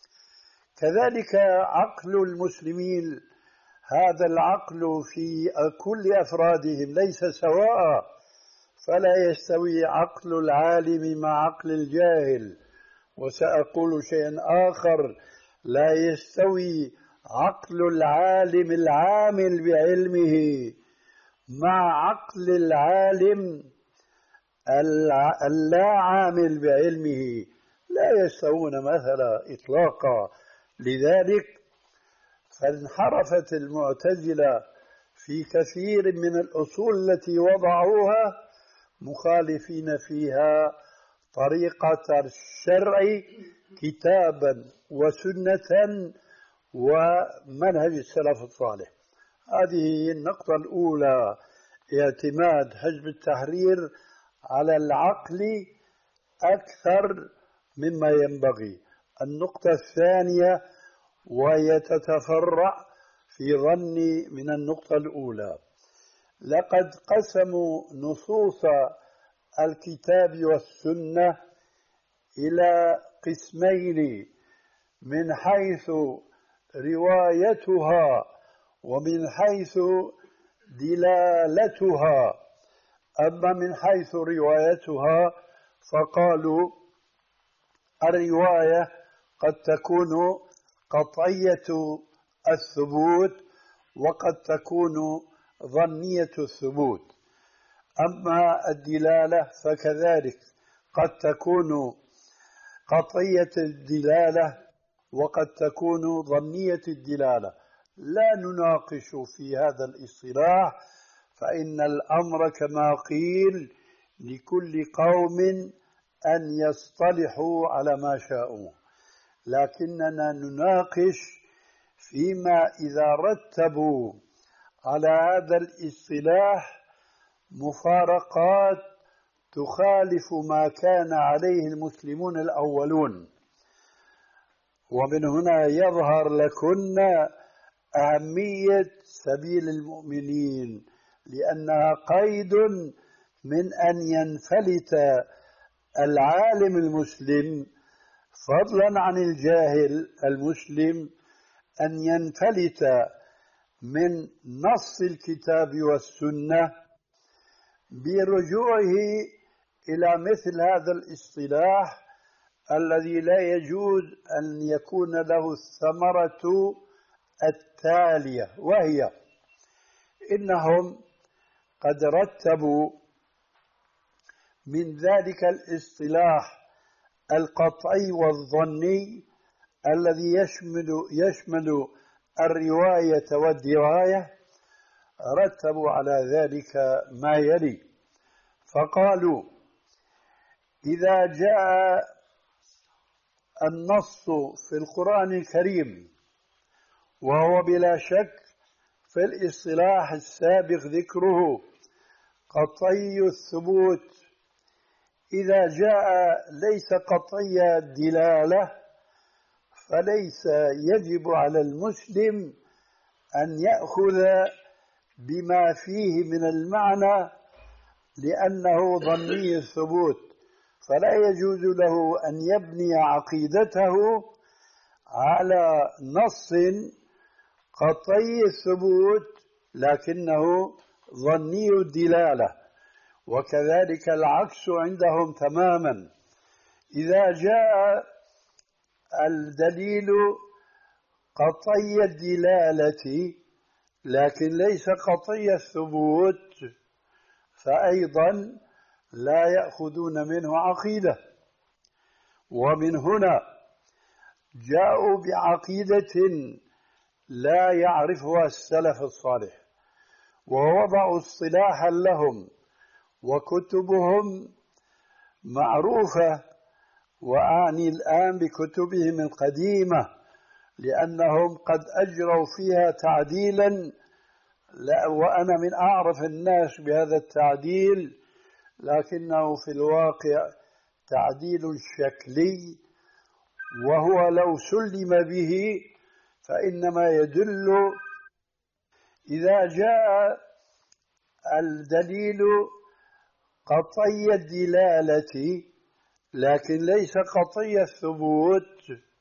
كذلك عقل المسلمين، هذا العقل في كل أفرادهم ليس سواء، فلا يستوي عقل العالم مع عقل الجاهل. وسأقول شيئا آخر: لا يستوي عقل العالم العامل بعلمه مع عقل العالم اللا عامل بعلمه، لا يستوون مثلا إطلاقا. لذلك فانحرفت المعتزلة في كثير من الأصول التي وضعوها، مخالفين فيها طريقة الشرع كتابا وسنة ومنهج السلف الصالح. هذه النقطة الأولى، اعتماد حزب التحرير على العقل أكثر مما ينبغي. النقطة الثانية، وهي تتفرع في ظني من النقطة الأولى، لقد قسموا نصوص الكتاب والسنة إلى قسمين من حيث روايتها ومن حيث دلالتها. أما من حيث روايتها فقالوا الرواية قد تكون قطعية الثبوت وقد تكون ظنية الثبوت. أما الدلالة فكذلك قد تكون قطعية الدلالة وقد تكون ظنية الدلالة. لا نناقش في هذا الاصطلاح، فإن الأمر كما قيل لكل قوم أن يصطلحوا على ما شاءوا، لكننا نناقش فيما إذا رتبوا على هذا الاصطلاح مفارقات تخالف ما كان عليه المسلمون الأولون. ومن هنا يظهر لكن أهمية سبيل المؤمنين، لأنها قيد من أن ينفلت العالم المسلم فضلا عن الجاهل المسلم، أن ينفلت من نص الكتاب والسنة برجوعه إلى مثل هذا الاصطلاح الذي لا يجوز أن يكون له الثمرة التالية، وهي إنهم قد رتبوا من ذلك الاصطلاح القطعي والظني الذي يشمل يشمل الرواية والدراية، رتبوا على ذلك ما يلي. فقالوا: إذا جاء النص في القرآن الكريم وهو بلا شك في الاصطلاح السابق ذكره قطعي الثبوت. إذا جاء ليس قطعي الدلالة فليس يجب على المسلم أن يأخذ بما فيه من المعنى لأنه ظني الثبوت، فلا يجوز له أن يبني عقيدته على نص قطعي الثبوت لكنه ظني الدلالة. وكذلك العكس عندهم تماما، إذا جاء الدليل قطعي الدلالة لكن ليس قطعي الثبوت فأيضا لا يأخذون منه عقيدة. ومن هنا جاءوا بعقيدة لا يعرفها السلف الصالح ووضعوا اصطلاحا لهم وكتبهم معروفة، وأعني الآن بكتبهم القديمة لأنهم قد أجروا فيها تعديلا، لا وأنا من أعرف الناس بهذا التعديل، لكنه في الواقع تعديل شكلي، وهو لو سلم به فإنما يدل إذا جاء الدليل قطعي الدلالة لكن ليس قطعي الثبوت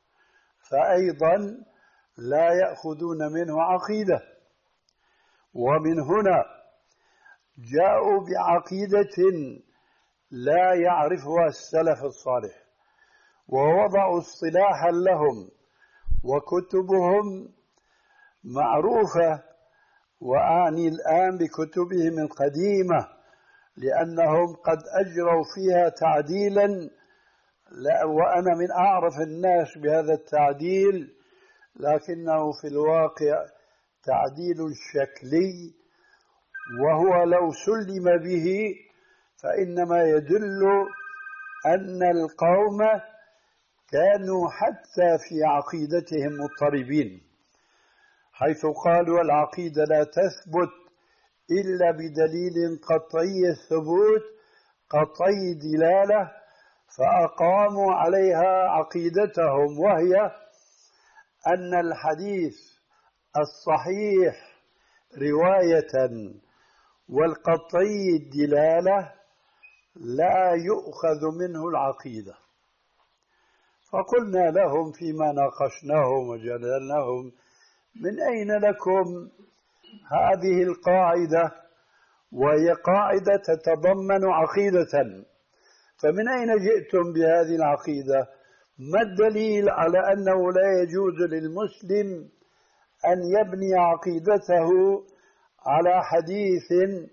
فأيضا لا يأخذون منه عقيدة. ومن هنا جاءوا بعقيدة لا يعرفها السلف الصالح ووضعوا اصطلاحا لهم وكتبهم معروفة، وأعني الآن بكتبهم القديمة لأنهم قد أجروا فيها تعديلا، لا وأنا من أعرف الناس بهذا التعديل، لكنه في الواقع تعديل شكلي، وهو لو سلم به فإنما يدل أن القوم كانوا حتى في عقيدتهم مضطربين، حيث قالوا العقيدة لا تثبت إلا بدليل قطعي الثبوت قطعي دلالة، فأقاموا عليها عقيدتهم، وهي أن الحديث الصحيح رواية والقطعي الدلالة لا يؤخذ منه العقيدة. فقلنا لهم فيما ناقشناهم وجدلناهم: من أين لكم هذه القاعدة؟ وهي قاعدة تتضمن عقيدة، فمن أين جئتم بهذه العقيدة؟ ما الدليل على أنه لا يجوز للمسلم أن يبني عقيدته على حديث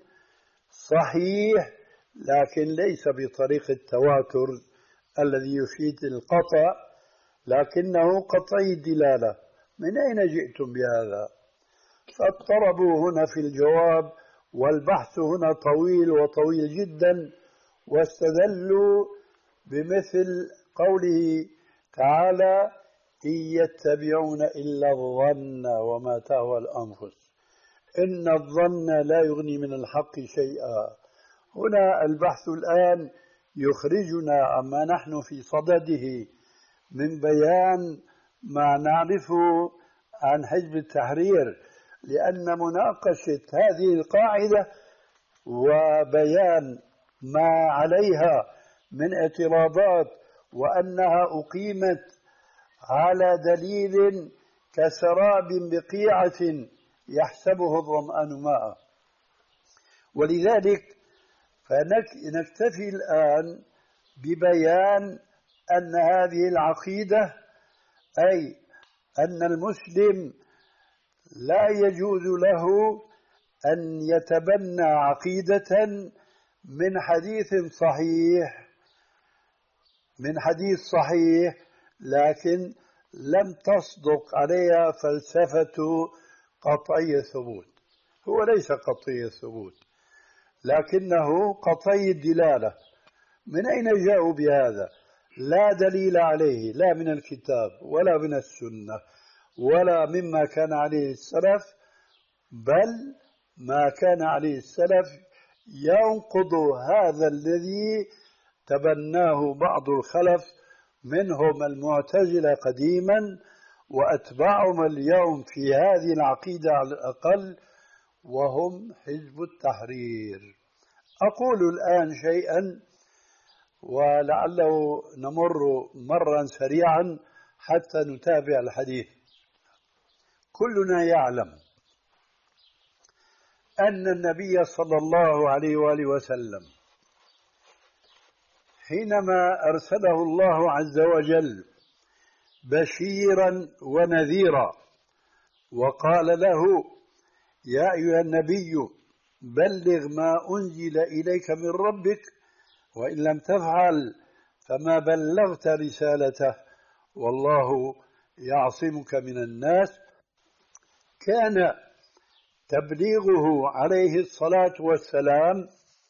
صحيح لكن ليس بطريق التواتر الذي يفيد القطع لكنه قطعي الدلالة؟ من أين جئتم بهذا؟ فاضطربوا هنا في الجواب، والبحث هنا طويل وطويل جدا، واستدلوا بمثل قوله تعالى: إن يتبعون إلا الظن وما تهوى الأنفس إن الظن لا يغني من الحق شيئا. هنا البحث الآن يخرجنا عما نحن في صدده من بيان ما نعرفه عن حزب التحرير، لأن مناقشة هذه القاعدة وبيان ما عليها من اعتراضات وأنها أقيمت على دليل كسراب بقيعة يحسبه الظمآن ماء. ولذلك فنكتفي الآن ببيان أن هذه العقيدة، أي أن المسلم لا يجوز له أن يتبنى عقيدة من حديث صحيح من حديث صحيح لكن لم تصدق عليها فلسفة قطعي الثبوت. هو ليس قطعي الثبوت لكنه قطعي الدلالة. من أين جاءوا بهذا؟ لا دليل عليه لا من الكتاب ولا من السنة ولا مما كان عليه السلف، بل ما كان عليه السلف ينقض هذا الذي تبناه بعض الخلف منهم المعتزلة قديما وأتباعهم اليوم في هذه العقيدة على الأقل، وهم حزب التحرير. أقول الآن شيئا ولعله نمر مرا سريعا حتى نتابع الحديث. كلنا يعلم أن النبي صلى الله عليه وآله وسلم حينما أرسله الله عز وجل بشيرا ونذيرا وقال له: يا أيها النبي بلغ ما أنزل إليك من ربك وإن لم تفعل فما بلغت رسالته والله يعصمك من الناس. كان تبليغه عليه الصلاة والسلام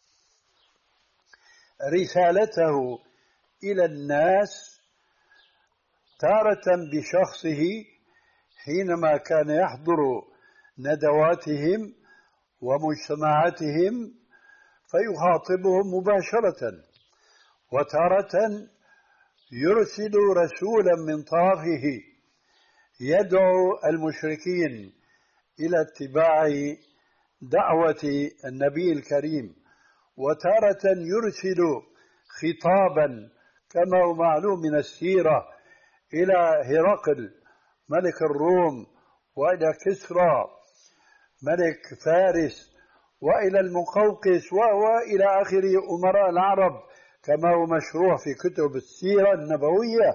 رسالته إلى الناس تارة بشخصه حينما كان يحضر ندواتهم ومجتمعاتهم فيخاطبهم مباشرة، وتارة يرسل رسولا من طرفه يدعو المشركين إلى اتباع دعوة النبي الكريم، وتارة يرسل خطابا كما هو معلوم من السيرة إلى هرقل ملك الروم، وإلى كسرى ملك فارس، وإلى المقوقس وإلى آخر أمراء العرب كما هو مشروع في كتب السيرة النبوية.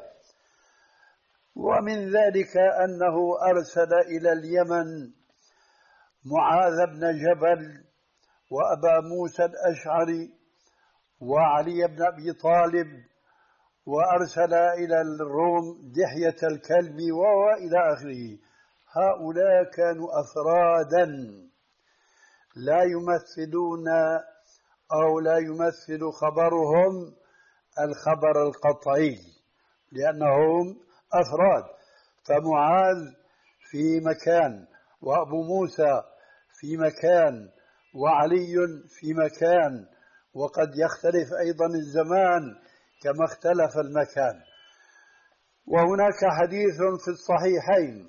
ومن ذلك أنه أرسل إلى اليمن معاذ بن جبل وأبا موسى الأشعري وعلي بن أبي طالب، وأرسل إلى الروم دحية الكلب وإلى آخره. هؤلاء كانوا أفرادا لا يمثلون أو لا يمثل خبرهم الخبر القطعي لأنهم أفراد. فمعاذ في مكان، وأبو موسى في مكان، وعلي في مكان، وقد يختلف أيضا الزمان كما اختلف المكان. وهناك حديث في الصحيحين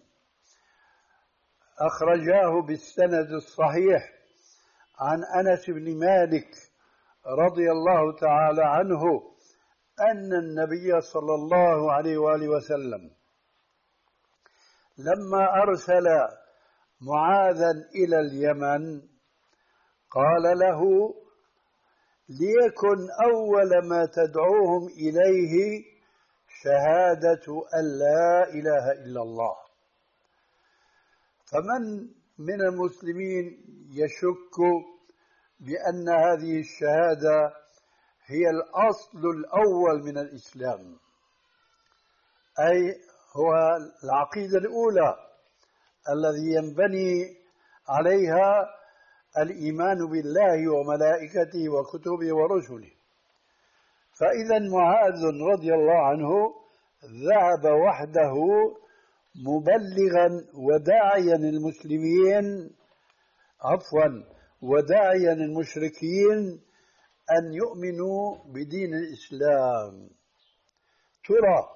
أخرجاه بالسند الصحيح عن أنس بن مالك رضي الله تعالى عنه أن النبي صلى الله عليه وآله وسلم لما أرسل معاذا إلى اليمن قال له: ليكن أول ما تدعوهم إليه شهادة أن لا إله إلا الله. فمن من المسلمين يشك بأن هذه الشهادة هي الأصل الأول من الإسلام، أي هو العقيدة الأولى الذي ينبني عليها الإيمان بالله وملائكته وكتبه ورسله. فإذا معاذ رضي الله عنه ذهب وحده مبلغا وداعيا المسلمين عفوا وداعيا المشركين أن يؤمنوا بدين الإسلام. ترى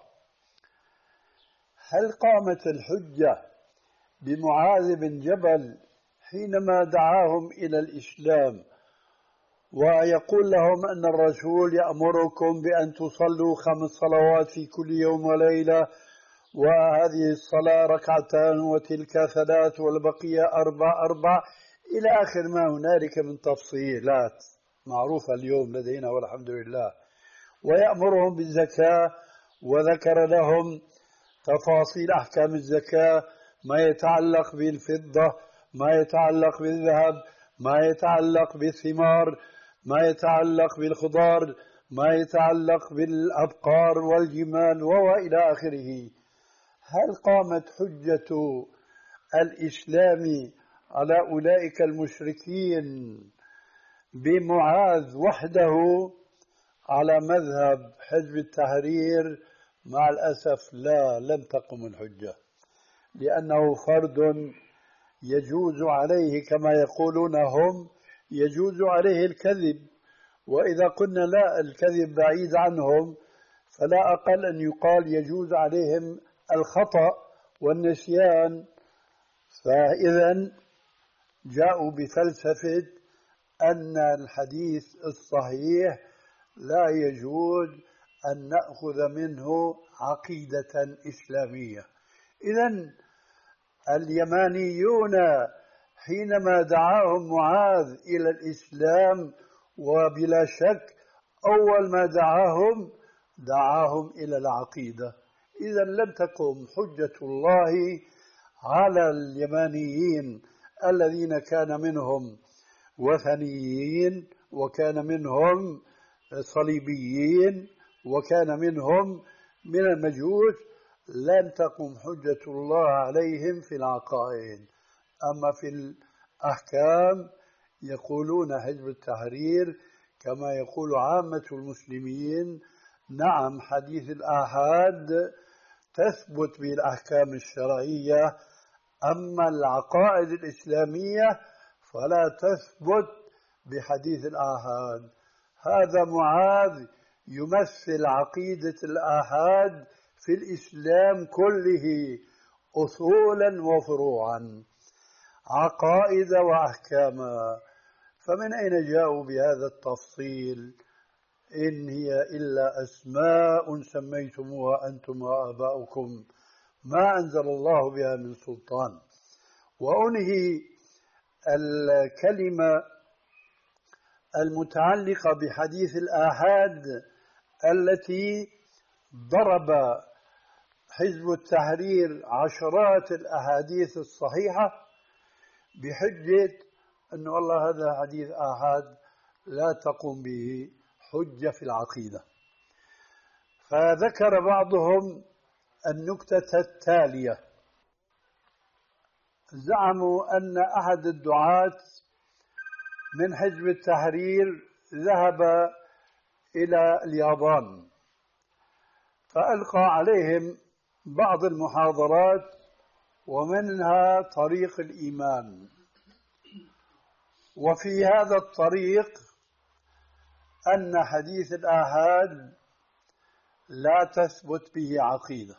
هل قامت الحجة بمعاذ بن جبل حينما دعاهم إلى الإسلام ويقول لهم أن الرسول يأمركم بأن تصلوا خمس صلوات في كل يوم وليلة، وهذه الصلاة ركعتان وتلك ثلاث والبقية أربع أربع إلى آخر ما هنالك من تفصيلات معروفة اليوم لدينا والحمد لله، ويأمرهم بالزكاة وذكر لهم تفاصيل أحكام الزكاة، ما يتعلق بالفضة، ما يتعلق بالذهب، ما يتعلق بالثمار، ما يتعلق بالخضار، ما يتعلق بالأبقار والجمال وإلى آخره. هل قامت حجة الإسلام على أولئك المشركين بمعاذ وحده؟ على مذهب حزب التحرير مع الأسف لا، لم تقم الحجة. لأنه فرد يجوز عليه كما يقولون هم يجوز عليه الكذب، وإذا قلنا لا الكذب بعيد عنهم فلا أقل أن يقال يجوز عليهم الخطأ والنسيان. فإذا جاءوا بفلسفة أن الحديث الصحيح لا يجوز أن نأخذ منه عقيدة إسلامية. إذن اليمانيون حينما دعاهم معاذ إلى الإسلام، وبلا شك أول ما دعاهم دعاهم إلى العقيدة، إذا لم تقم حجة الله على اليمانيين الذين كان منهم وثنيين، وكان منهم صليبيين، وكان منهم من المجوس، لن تقم حجة الله عليهم في العقائد. أما في الأحكام يقولون حزب التحرير كما يقول عامة المسلمين نعم حديث الآحاد تثبت بالأحكام الشرعية، أما العقائد الإسلامية فلا تثبت بحديث الآحاد. هذا معاذ يمثل عقيدة الآحاد في الإسلام كله أصولا وفروعا، عقائد وأحكاما. فمن أين جاءوا بهذا التفصيل؟ إن هي إلا أسماء سميتموها أنتم وآباؤكم ما أنزل الله بها من سلطان. وأنهي الكلمة المتعلقة بحديث الآحاد التي ضرب حزب التحرير عشرات الأحاديث الصحيحة بحجة أن والله هذا حديث آحاد لا تقوم به حجة في العقيدة. فذكر بعضهم النكتة التالية: زعموا أن أحد الدعاة من حزب التحرير ذهب إلى اليابان فألقى عليهم بعض المحاضرات ومنها طريق الإيمان، وفي هذا الطريق أن حديث الآحاد لا تثبت به عقيدة.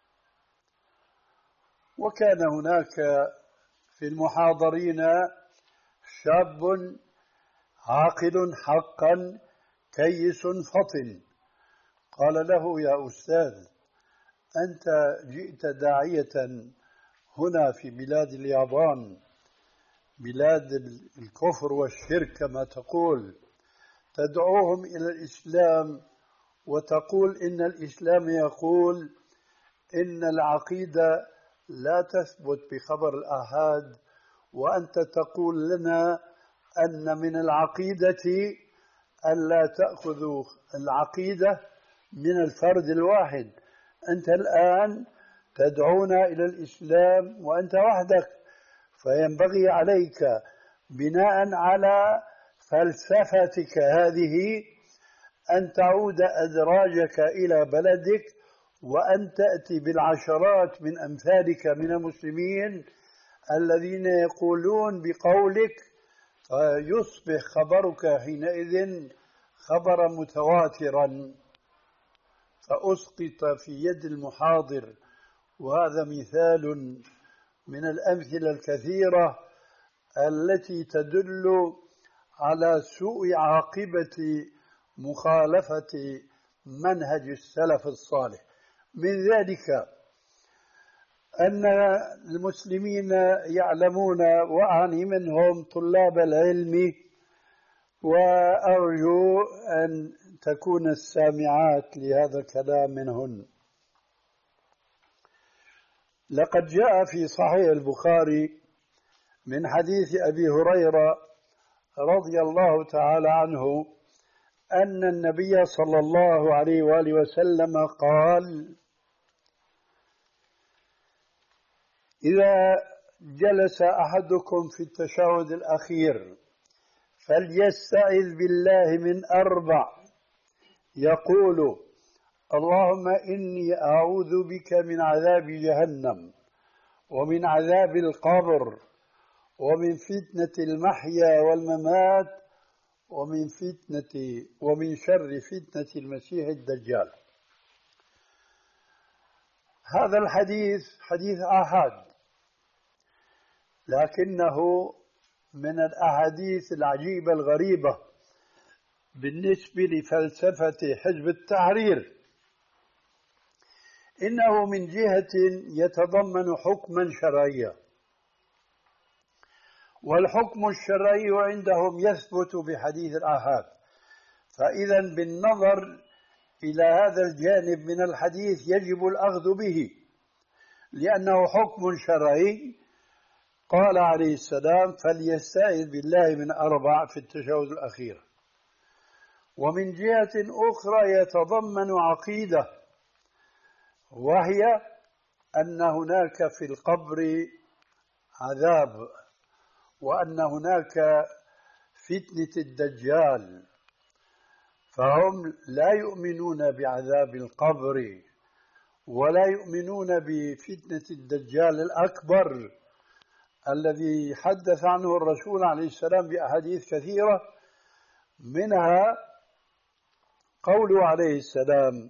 وكان هناك في المحاضرين شاب عاقل حقا كيس فطن، قال له: يا أستاذ، أنت جئت داعية هنا في بلاد اليابان، بلاد الكفر والشرك كما تقول، تدعوهم إلى الإسلام وتقول إن الإسلام يقول إن العقيدة لا تثبت بخبر الآحاد، وأنت تقول لنا أن من العقيدة ألا تأخذوا العقيدة من الفرد الواحد. أنت الآن تدعونا إلى الإسلام وأنت وحدك، فينبغي عليك بناء على فلسفتك هذه أن تعود أدراجك إلى بلدك وأن تأتي بالعشرات من أمثالك من المسلمين الذين يقولون بقولك، فيصبح خبرك حينئذ خبرا متواترا. فأسقط في يد المحاضر، وهذا مثال من الأمثلة الكثيرة التي تدل على سوء عاقبة مخالفة منهج السلف الصالح. من ذلك أن المسلمين يعلمون، وأعني منهم طلاب العلم، وأرجو أن تكون السامعات لهذا الكلام منهن. لقد جاء في صحيح البخاري من حديث أبي هريرة رضي الله تعالى عنه أن النبي صلى الله عليه وآله وسلم قال: إذا جلس أحدكم في التشهد الأخير فليستعذ بالله من أربع، يقول: اللهم إني أعوذ بك من عذاب جهنم، ومن عذاب القبر ومن فتنة المحيا والممات ومن فتنة ومن شر فتنة المسيح الدجال. هذا الحديث حديث آحاد، لكنه من الأحاديث العجيبة الغريبة بالنسبة لفلسفة حزب التحرير. إنه من جهة يتضمن حكما شرعيا، والحكم الشرعي عندهم يثبت بحديث الآحاد. فإذا بالنظر إلى هذا الجانب من الحديث يجب الأخذ به، لأنه حكم شرعي. قال عليه السلام: فليستعذ بالله من أربع في التشهد الأخير. ومن جهة أخرى يتضمن عقيدة، وهي أن هناك في القبر عذاب، وأن هناك فتنة الدجال، فهم لا يؤمنون بعذاب القبر ولا يؤمنون بفتنة الدجال الأكبر الذي حدث عنه الرسول عليه السلام بأحاديث كثيرة، منها قوله عليه السلام: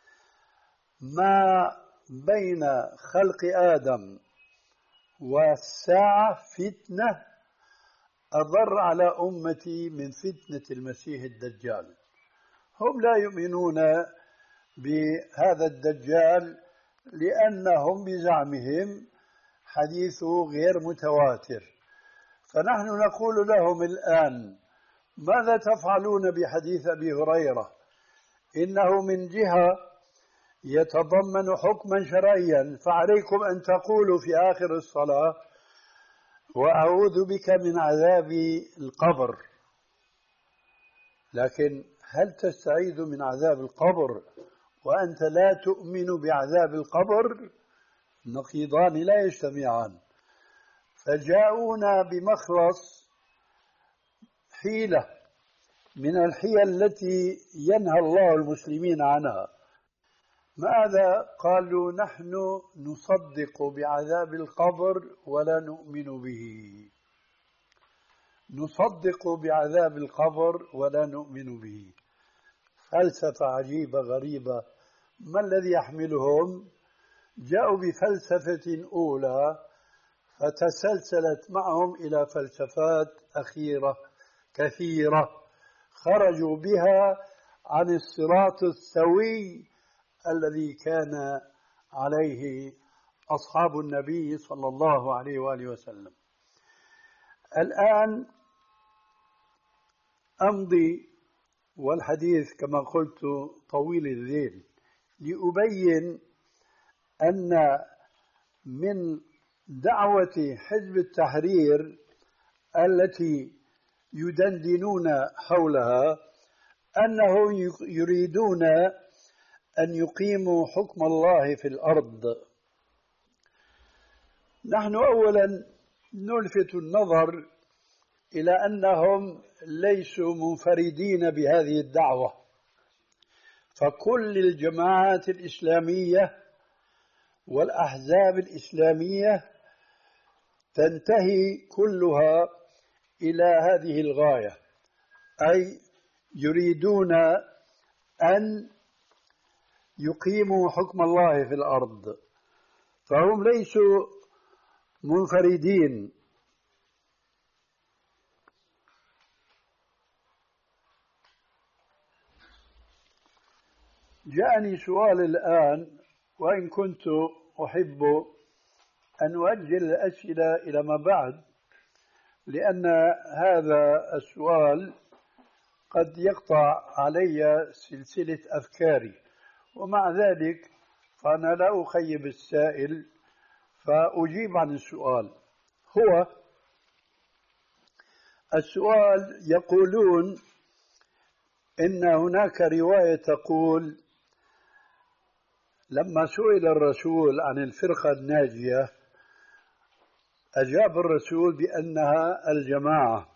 ما بين خلق آدم والساعة فتنة أضر على أمتي من فتنة المسيح الدجال. هم لا يؤمنون بهذا الدجال لأنهم بزعمهم حديثه غير متواتر. فنحن نقول لهم الآن: ماذا تفعلون بحديث أبي هريرة؟ إنه من جهة يتضمن حكما شرعيا، فعليكم أن تقولوا في آخر الصلاة: وأعوذ بك من عذاب القبر. لكن هل تستعيذ من عذاب القبر وأنت لا تؤمن بعذاب القبر؟ نقيضان لا يجتمعان. فجاءونا بمخلص حيلة من الحيل التي ينهى الله المسلمين عنها. ماذا قالوا؟ نحن نصدق بعذاب القبر ولا نؤمن به. نصدق بعذاب القبر ولا نؤمن به. فلسفة عجيبة غريبة. ما الذي يحملهم؟ جاءوا بفلسفة أولى فتسلسلت معهم إلى فلسفات أخيرة كثيرة خرجوا بها عن الصراط السوي الذي كان عليه أصحاب النبي صلى الله عليه وآله وسلم. الآن أمضي، والحديث كما قلت طويل الذيل، لأبين أن من دعوة حزب التحرير التي يدندنون حولها أنهم يريدون أن يقيموا حكم الله في الأرض. نحن أولا نلفت النظر إلى أنهم ليسوا منفردين بهذه الدعوة، فكل الجماعات الإسلامية والأحزاب الإسلامية تنتهي كلها إلى هذه الغاية، أي يريدون أن يقيموا حكم الله في الأرض، فهم ليسوا منفردين. جاءني سؤال الآن، وإن كنت أحب أن أؤجل الأسئلة إلى ما بعد، لأن هذا السؤال قد يقطع علي سلسلة أفكاري، ومع ذلك فأنا لا أخيب السائل فأجيب عن السؤال. هو السؤال يقولون إن هناك رواية تقول لما سئل الرسول عن الفرقة الناجية أجاب الرسول بأنها الجماعة.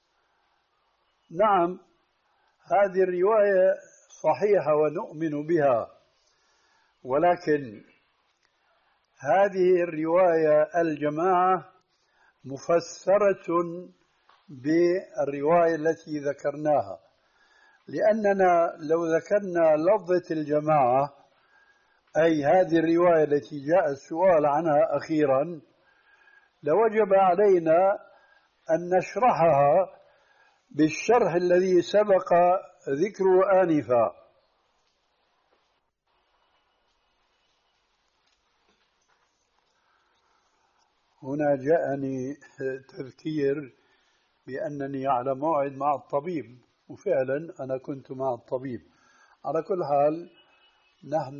نعم، هذه الرواية صحيحة ونؤمن بها، ولكن هذه الرواية الجماعة مفسرة بالرواية التي ذكرناها، لأننا لو ذكرنا لفظة الجماعة أي هذه الرواية التي جاء السؤال عنها أخيرا لوجب علينا أن نشرحها بالشرح الذي سبق ذكره آنفا. هنا جاءني تذكير بأنني على موعد مع الطبيب، وفعلا أنا كنت مع الطبيب. على كل حال نحن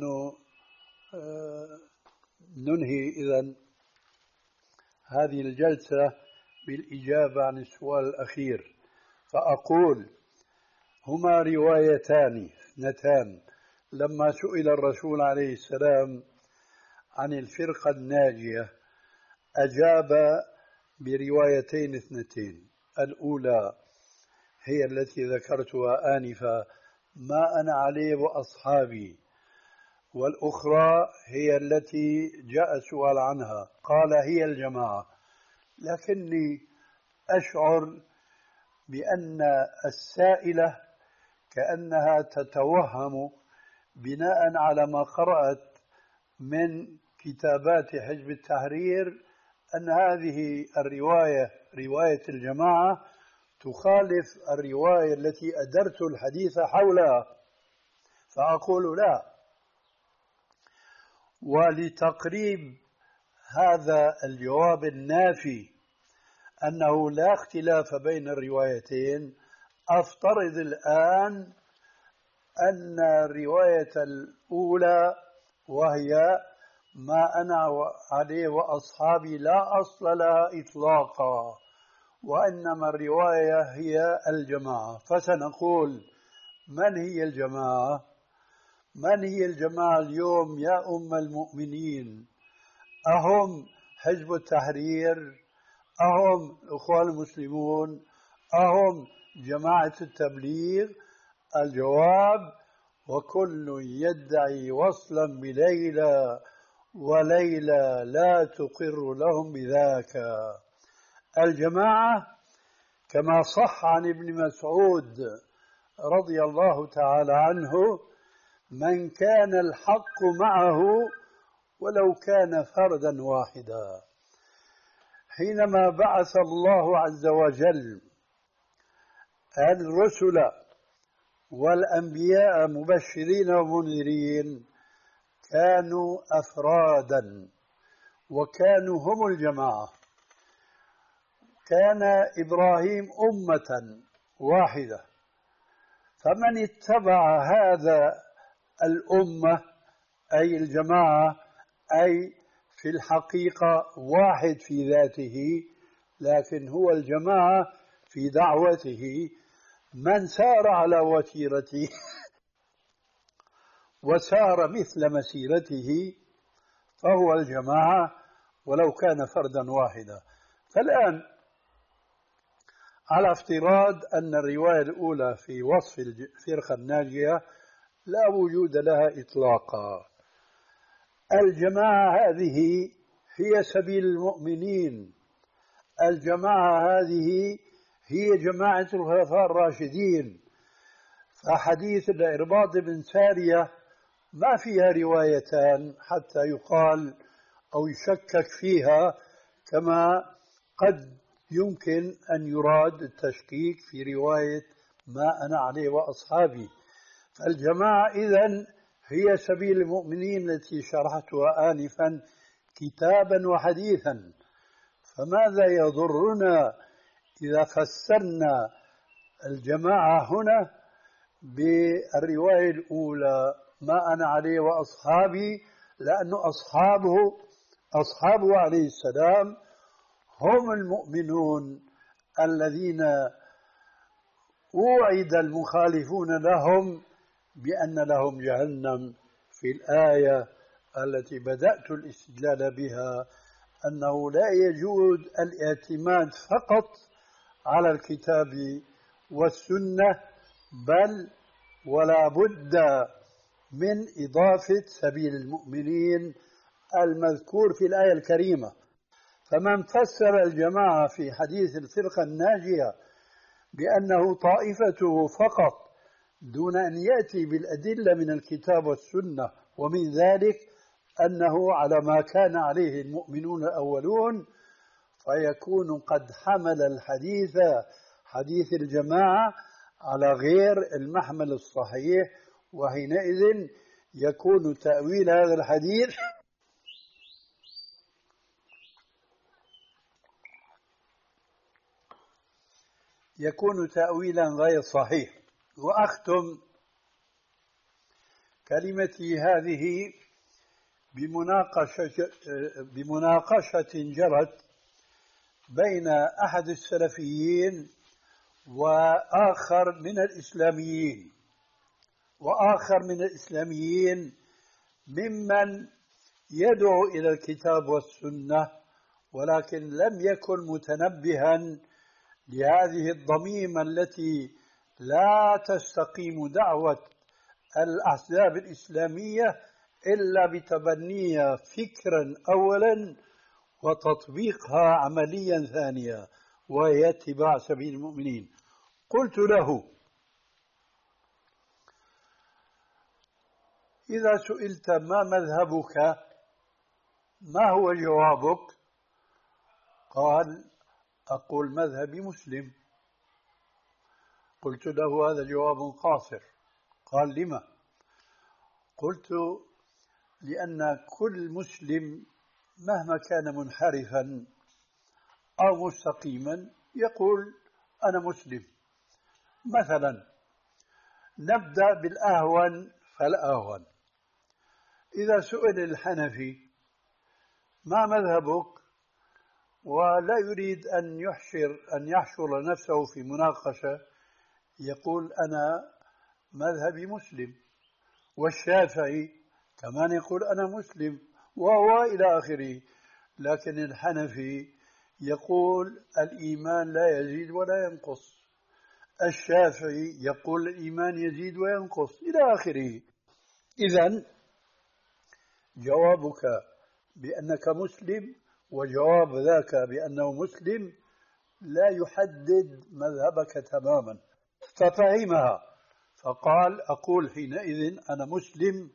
ننهي إذن هذه الجلسة بالإجابة عن السؤال الأخير، فأقول هما روايتان اثنتان. لما سئل الرسول عليه السلام عن الفرقة الناجية أجاب بروايتين اثنتين. الأولى هي التي ذكرتها آنفا، ما أنا عليه وأصحابي، والأخرى هي التي جاء سؤال عنها قال هي الجماعة. لكني أشعر بأن السائلة كأنها تتوهم بناء على ما قرأت من كتابات حزب التحرير أن هذه الرواية رواية الجماعة تخالف الرواية التي أدرت الحديث حولها، فأقول لا. ولتقريب هذا الجواب النافي أنه لا اختلاف بين الروايتين، أفترض الآن أن الرواية الأولى وهي ما أنا عليه وأصحابي لا أصل لها إطلاقا، وإنما الرواية هي الجماعة. فسنقول من هي الجماعة؟ من هي الجماعة اليوم يا أم المؤمنين؟ أهم حزب التحرير؟ أهم الإخوان المسلمون؟ أهم جماعة التبليغ؟ الجواب: وكل يدعي وصلا بليلى وليلى لا تقر لهم بذاك. الجماعة كما صح عن ابن مسعود رضي الله تعالى عنه: من كان الحق معه ولو كان فردا واحدا. حينما بعث الله عز وجل الرسل والأنبياء مبشرين ومنذرين كانوا أفرادا وكانوا هم الجماعة. كان إبراهيم أمة واحدة، فمن اتبع هذا الأمة أي الجماعة أي في الحقيقة واحد في ذاته لكن هو الجماعة في دعوته. من سار على وتيرته وسار مثل مسيرته فهو الجماعة ولو كان فردا واحدا. فالآن على افتراض أن الرواية الأولى في وصف الفرقة الناجية لا وجود لها إطلاقا، الجماعة هذه هي سبيل المؤمنين، الجماعة هذه هي جماعة الخلفاء الراشدين. فحديث الإرباض بن سارية ما فيها روايتان حتى يقال أو يشكك فيها، كما قد يمكن أن يراد التشكيك في رواية ما أنا عليه وأصحابي. فالجماعة إذن هي سبيل المؤمنين التي شرحتها آنفا كتابا وحديثا. فماذا يضرنا إذا فسرنا الجماعة هنا بالرواية الأولى ما أنا عليه وأصحابي، لأن أصحابه أصحابه عليه السلام هم المؤمنون الذين وعد المخالفون لهم بأن لهم جهنم في الآية التي بدأت الاستدلال بها، أنه لا يجوز الاعتماد فقط على الكتاب والسنة، بل ولا بد من إضافة سبيل المؤمنين المذكور في الآية الكريمة. فمن فسر الجماعة في حديث الفرقة الناجية بأنه طائفته فقط دون أن يأتي بالأدلة من الكتاب والسنة، ومن ذلك أنه على ما كان عليه المؤمنون الأولون، فيكون قد حمل الحديث حديث الجماعة على غير المحمل الصحيح، وحينئذ يكون تأويل هذا الحديث يكون تأويلا غير صحيح. وأختم كلمتي هذه بمناقشة بمناقشة جرت بين أحد السلفيين وآخر من الإسلاميين وآخر من الإسلاميين ممن يدعو إلى الكتاب والسنة، ولكن لم يكن متنبها لهذه الضميمة التي لا تستقيم دعوة الأحزاب الإسلامية إلا بتبنيها فكرا أولا وتطبيقها عمليا ثانيا، وهي اتباع سبيل المؤمنين. قلت له: إذا سئلت ما مذهبك ما هو جوابك؟ قال: أقول مذهبي مسلم. قلت له: هذا جواب قاصر. قال: لما؟ قلت: لأن كل مسلم مهما كان منحرفا أو مستقيما يقول أنا مسلم. مثلا نبدأ بالأهون فالأهون. إذا سئل الحنفي ما مذهبك ولا يريد أن يحشر أن يحشر نفسه في مناقشة، يقول أنا مذهبي مسلم. والشافعي كمان يقول أنا مسلم، وهو إلى آخره. لكن الحنفي يقول الإيمان لا يزيد ولا ينقص، الشافعي يقول الإيمان يزيد وينقص، إلى آخره. إذن جوابك بأنك مسلم وجواب ذاك بأنه مسلم لا يحدد مذهبك تماما. ففهمها فقال: أقول حينئذ أنا مسلم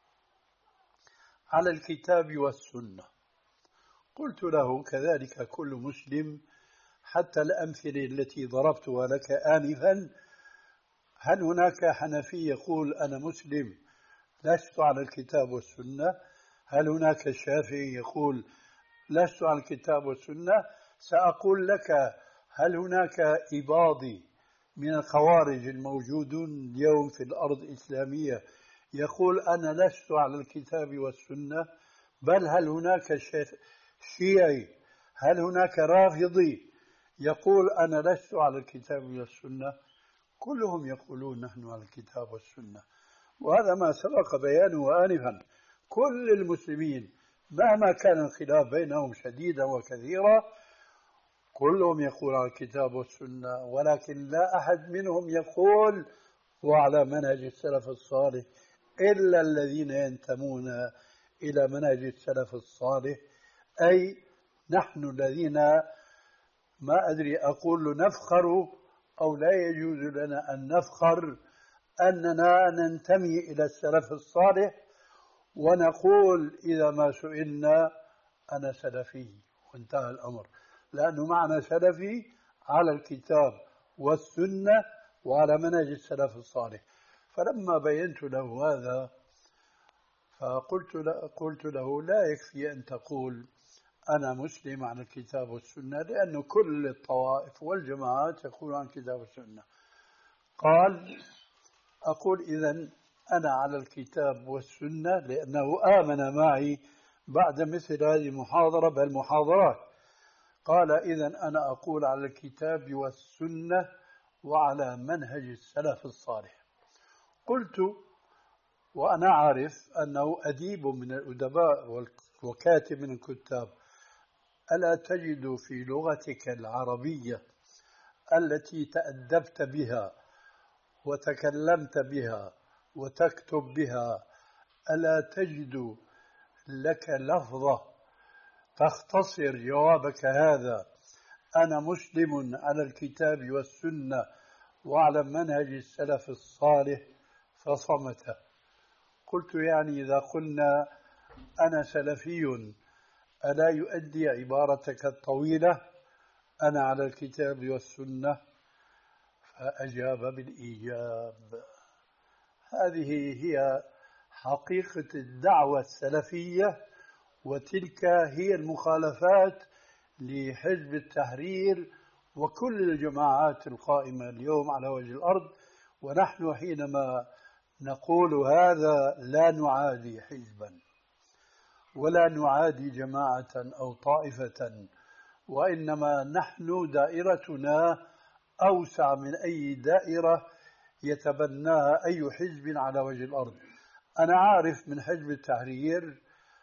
على الكتاب والسنة. قلت له: كذلك كل مسلم، حتى الأمثلة التي ضربتها لك آنفا، هل هناك حنفي يقول أنا مسلم لست على الكتاب والسنة؟ هل هناك شافعي يقول لست على الكتاب والسنة؟ سأقول لك: هل هناك إباضي من الخوارج الموجودون اليوم في الأرض الإسلامية يقول أنا لست على الكتاب والسنة؟ بل هل هناك شيعي، هل هناك رافضي يقول أنا لست على الكتاب والسنة؟ كلهم يقولون نحن على الكتاب والسنة. وهذا ما سبق بيانه آنفا. كل المسلمين مهما كان الخلاف بينهم شديدا وكثيرا كلهم يقول على الكتاب والسنة، ولكن لا أحد منهم يقول وعلى منهج السلف الصالح إلا الذين ينتمون إلى منهج السلف الصالح، أي نحن الذين ما أدري أقول نفخر أو لا يجوز لنا أن نفخر أننا ننتمي إلى السلف الصالح، ونقول إذا ما سئلنا أنا سلفي وانتهى الأمر، لأنه معنى سلفي على الكتاب والسنة وعلى منهج السلف الصالح. فلما بينت له هذا فقلت له, قلت له لا يكفي أن تقول أنا مسلم على الكتاب والسنة، لأن كل الطوائف والجماعات يقولون عن الكتاب والسنة. قال: أقول إذن أنا على الكتاب والسنة لأنه آمن معي بعد مثل هذه المحاضرة بل محاضرات. قال: إذن أنا أقول على الكتاب والسنة وعلى منهج السلف الصالح. قلت: وأنا عارف أنه أديب من الأدباء وكاتب من الكتاب، ألا تجد في لغتك العربية التي تأدبت بها وتكلمت بها وتكتب بها، ألا تجد لك لفظة تختصر جوابك هذا: أنا مسلم على الكتاب والسنة وعلى منهج السلف الصالح، فصمت. قلت: يعني إذا قلنا أنا سلفي ألا يؤدي عبارتك الطويلة أنا على الكتاب والسنة؟ فأجاب بالإيجاب. هذه هي حقيقة الدعوة السلفية، وتلك هي المخالفات لحزب التحرير وكل الجماعات القائمة اليوم على وجه الأرض. ونحن حينما نقول هذا لا نعادي حزبا ولا نعادي جماعة أو طائفة، وإنما نحن دائرتنا أوسع من أي دائرة يتبناها أي حزب على وجه الأرض. أنا عارف من حزب التحرير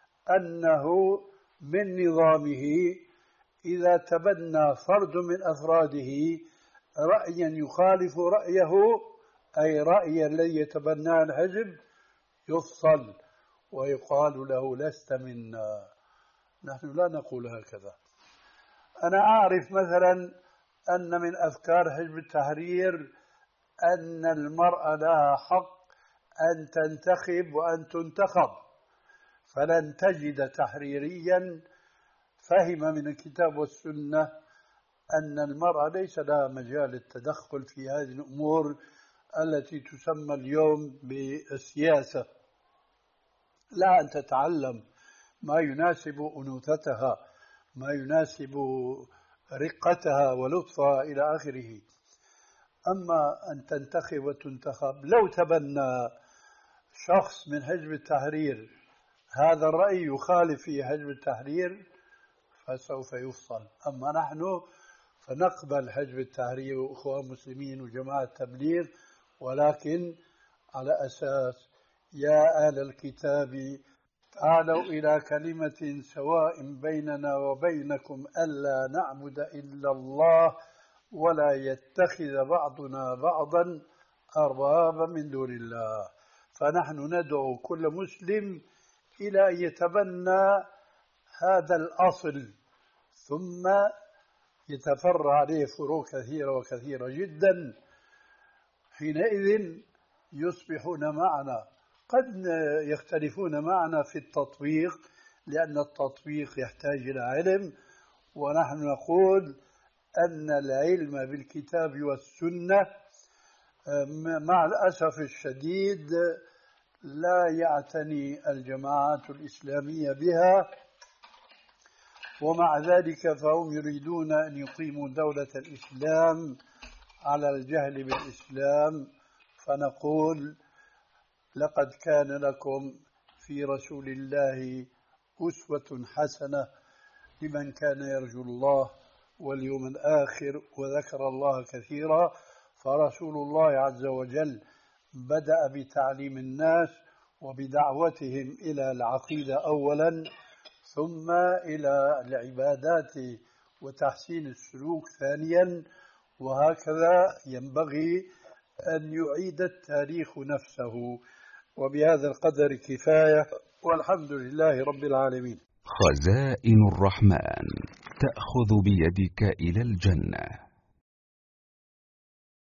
أنه من نظامه إذا تبنى فرد من أفراده رأيا يخالف رأيه، أي رأي الذي يتبناه الحزب، يفصل ويقال له لست منا. نحن لا نقول هكذا. أنا أعرف مثلا أن من أفكار حزب التحرير أن المرأة لها حق أن تنتخب وأن تنتخب، فلن تجد تحريريا فهم من الكتاب والسنة أن المرأة ليس لها مجال التدخل في هذه الأمور التي تسمى اليوم بالسياسة. لا، أن تتعلم ما يناسب أنوثتها، ما يناسب رقتها ولطفها إلى آخره. أما أن تنتخب وتنتخب، لو تبنى شخص من حزب التحرير هذا الرأي يخالف في حزب التحرير فسوف يفصل. أما نحن فنقبل حزب التحرير وأخوان مسلمين وجماعة تبليغ، ولكن على أساس يا أهل الكتاب تعالوا إلى كلمة سواء بيننا وبينكم ألا نعبد إلا الله ولا يتخذ بعضنا بعضا أربابا من دون الله. فنحن ندعو كل مسلم إلى أن يتبنى هذا الأصل، ثم يتفرع عليه فروع كثيرة وكثيرة جدا. حينئذ يصبحون معنا. قد يختلفون معنا في التطبيق، لأن التطبيق يحتاج إلى علم، ونحن نقول أن العلم بالكتاب والسنة مع الأسف الشديد لا يعتني الجماعات الإسلامية بها، ومع ذلك فهم يريدون أن يقيموا دولة الإسلام على الجهل بالإسلام. فنقول لقد كان لكم في رسول الله أسوة حسنة لمن كان يرجو الله واليوم الآخر وذكر الله كثيرا. فرسول الله عز وجل بدأ بتعليم الناس وبدعوتهم إلى العقيدة أولا، ثم إلى العبادات وتحسين السلوك ثانيا، وهكذا ينبغي أن يعيد التاريخ نفسه. وبهذا القدر كفاية، والحمد لله رب العالمين. خزائن الرحمن تأخذ بيدك إلى الجنة.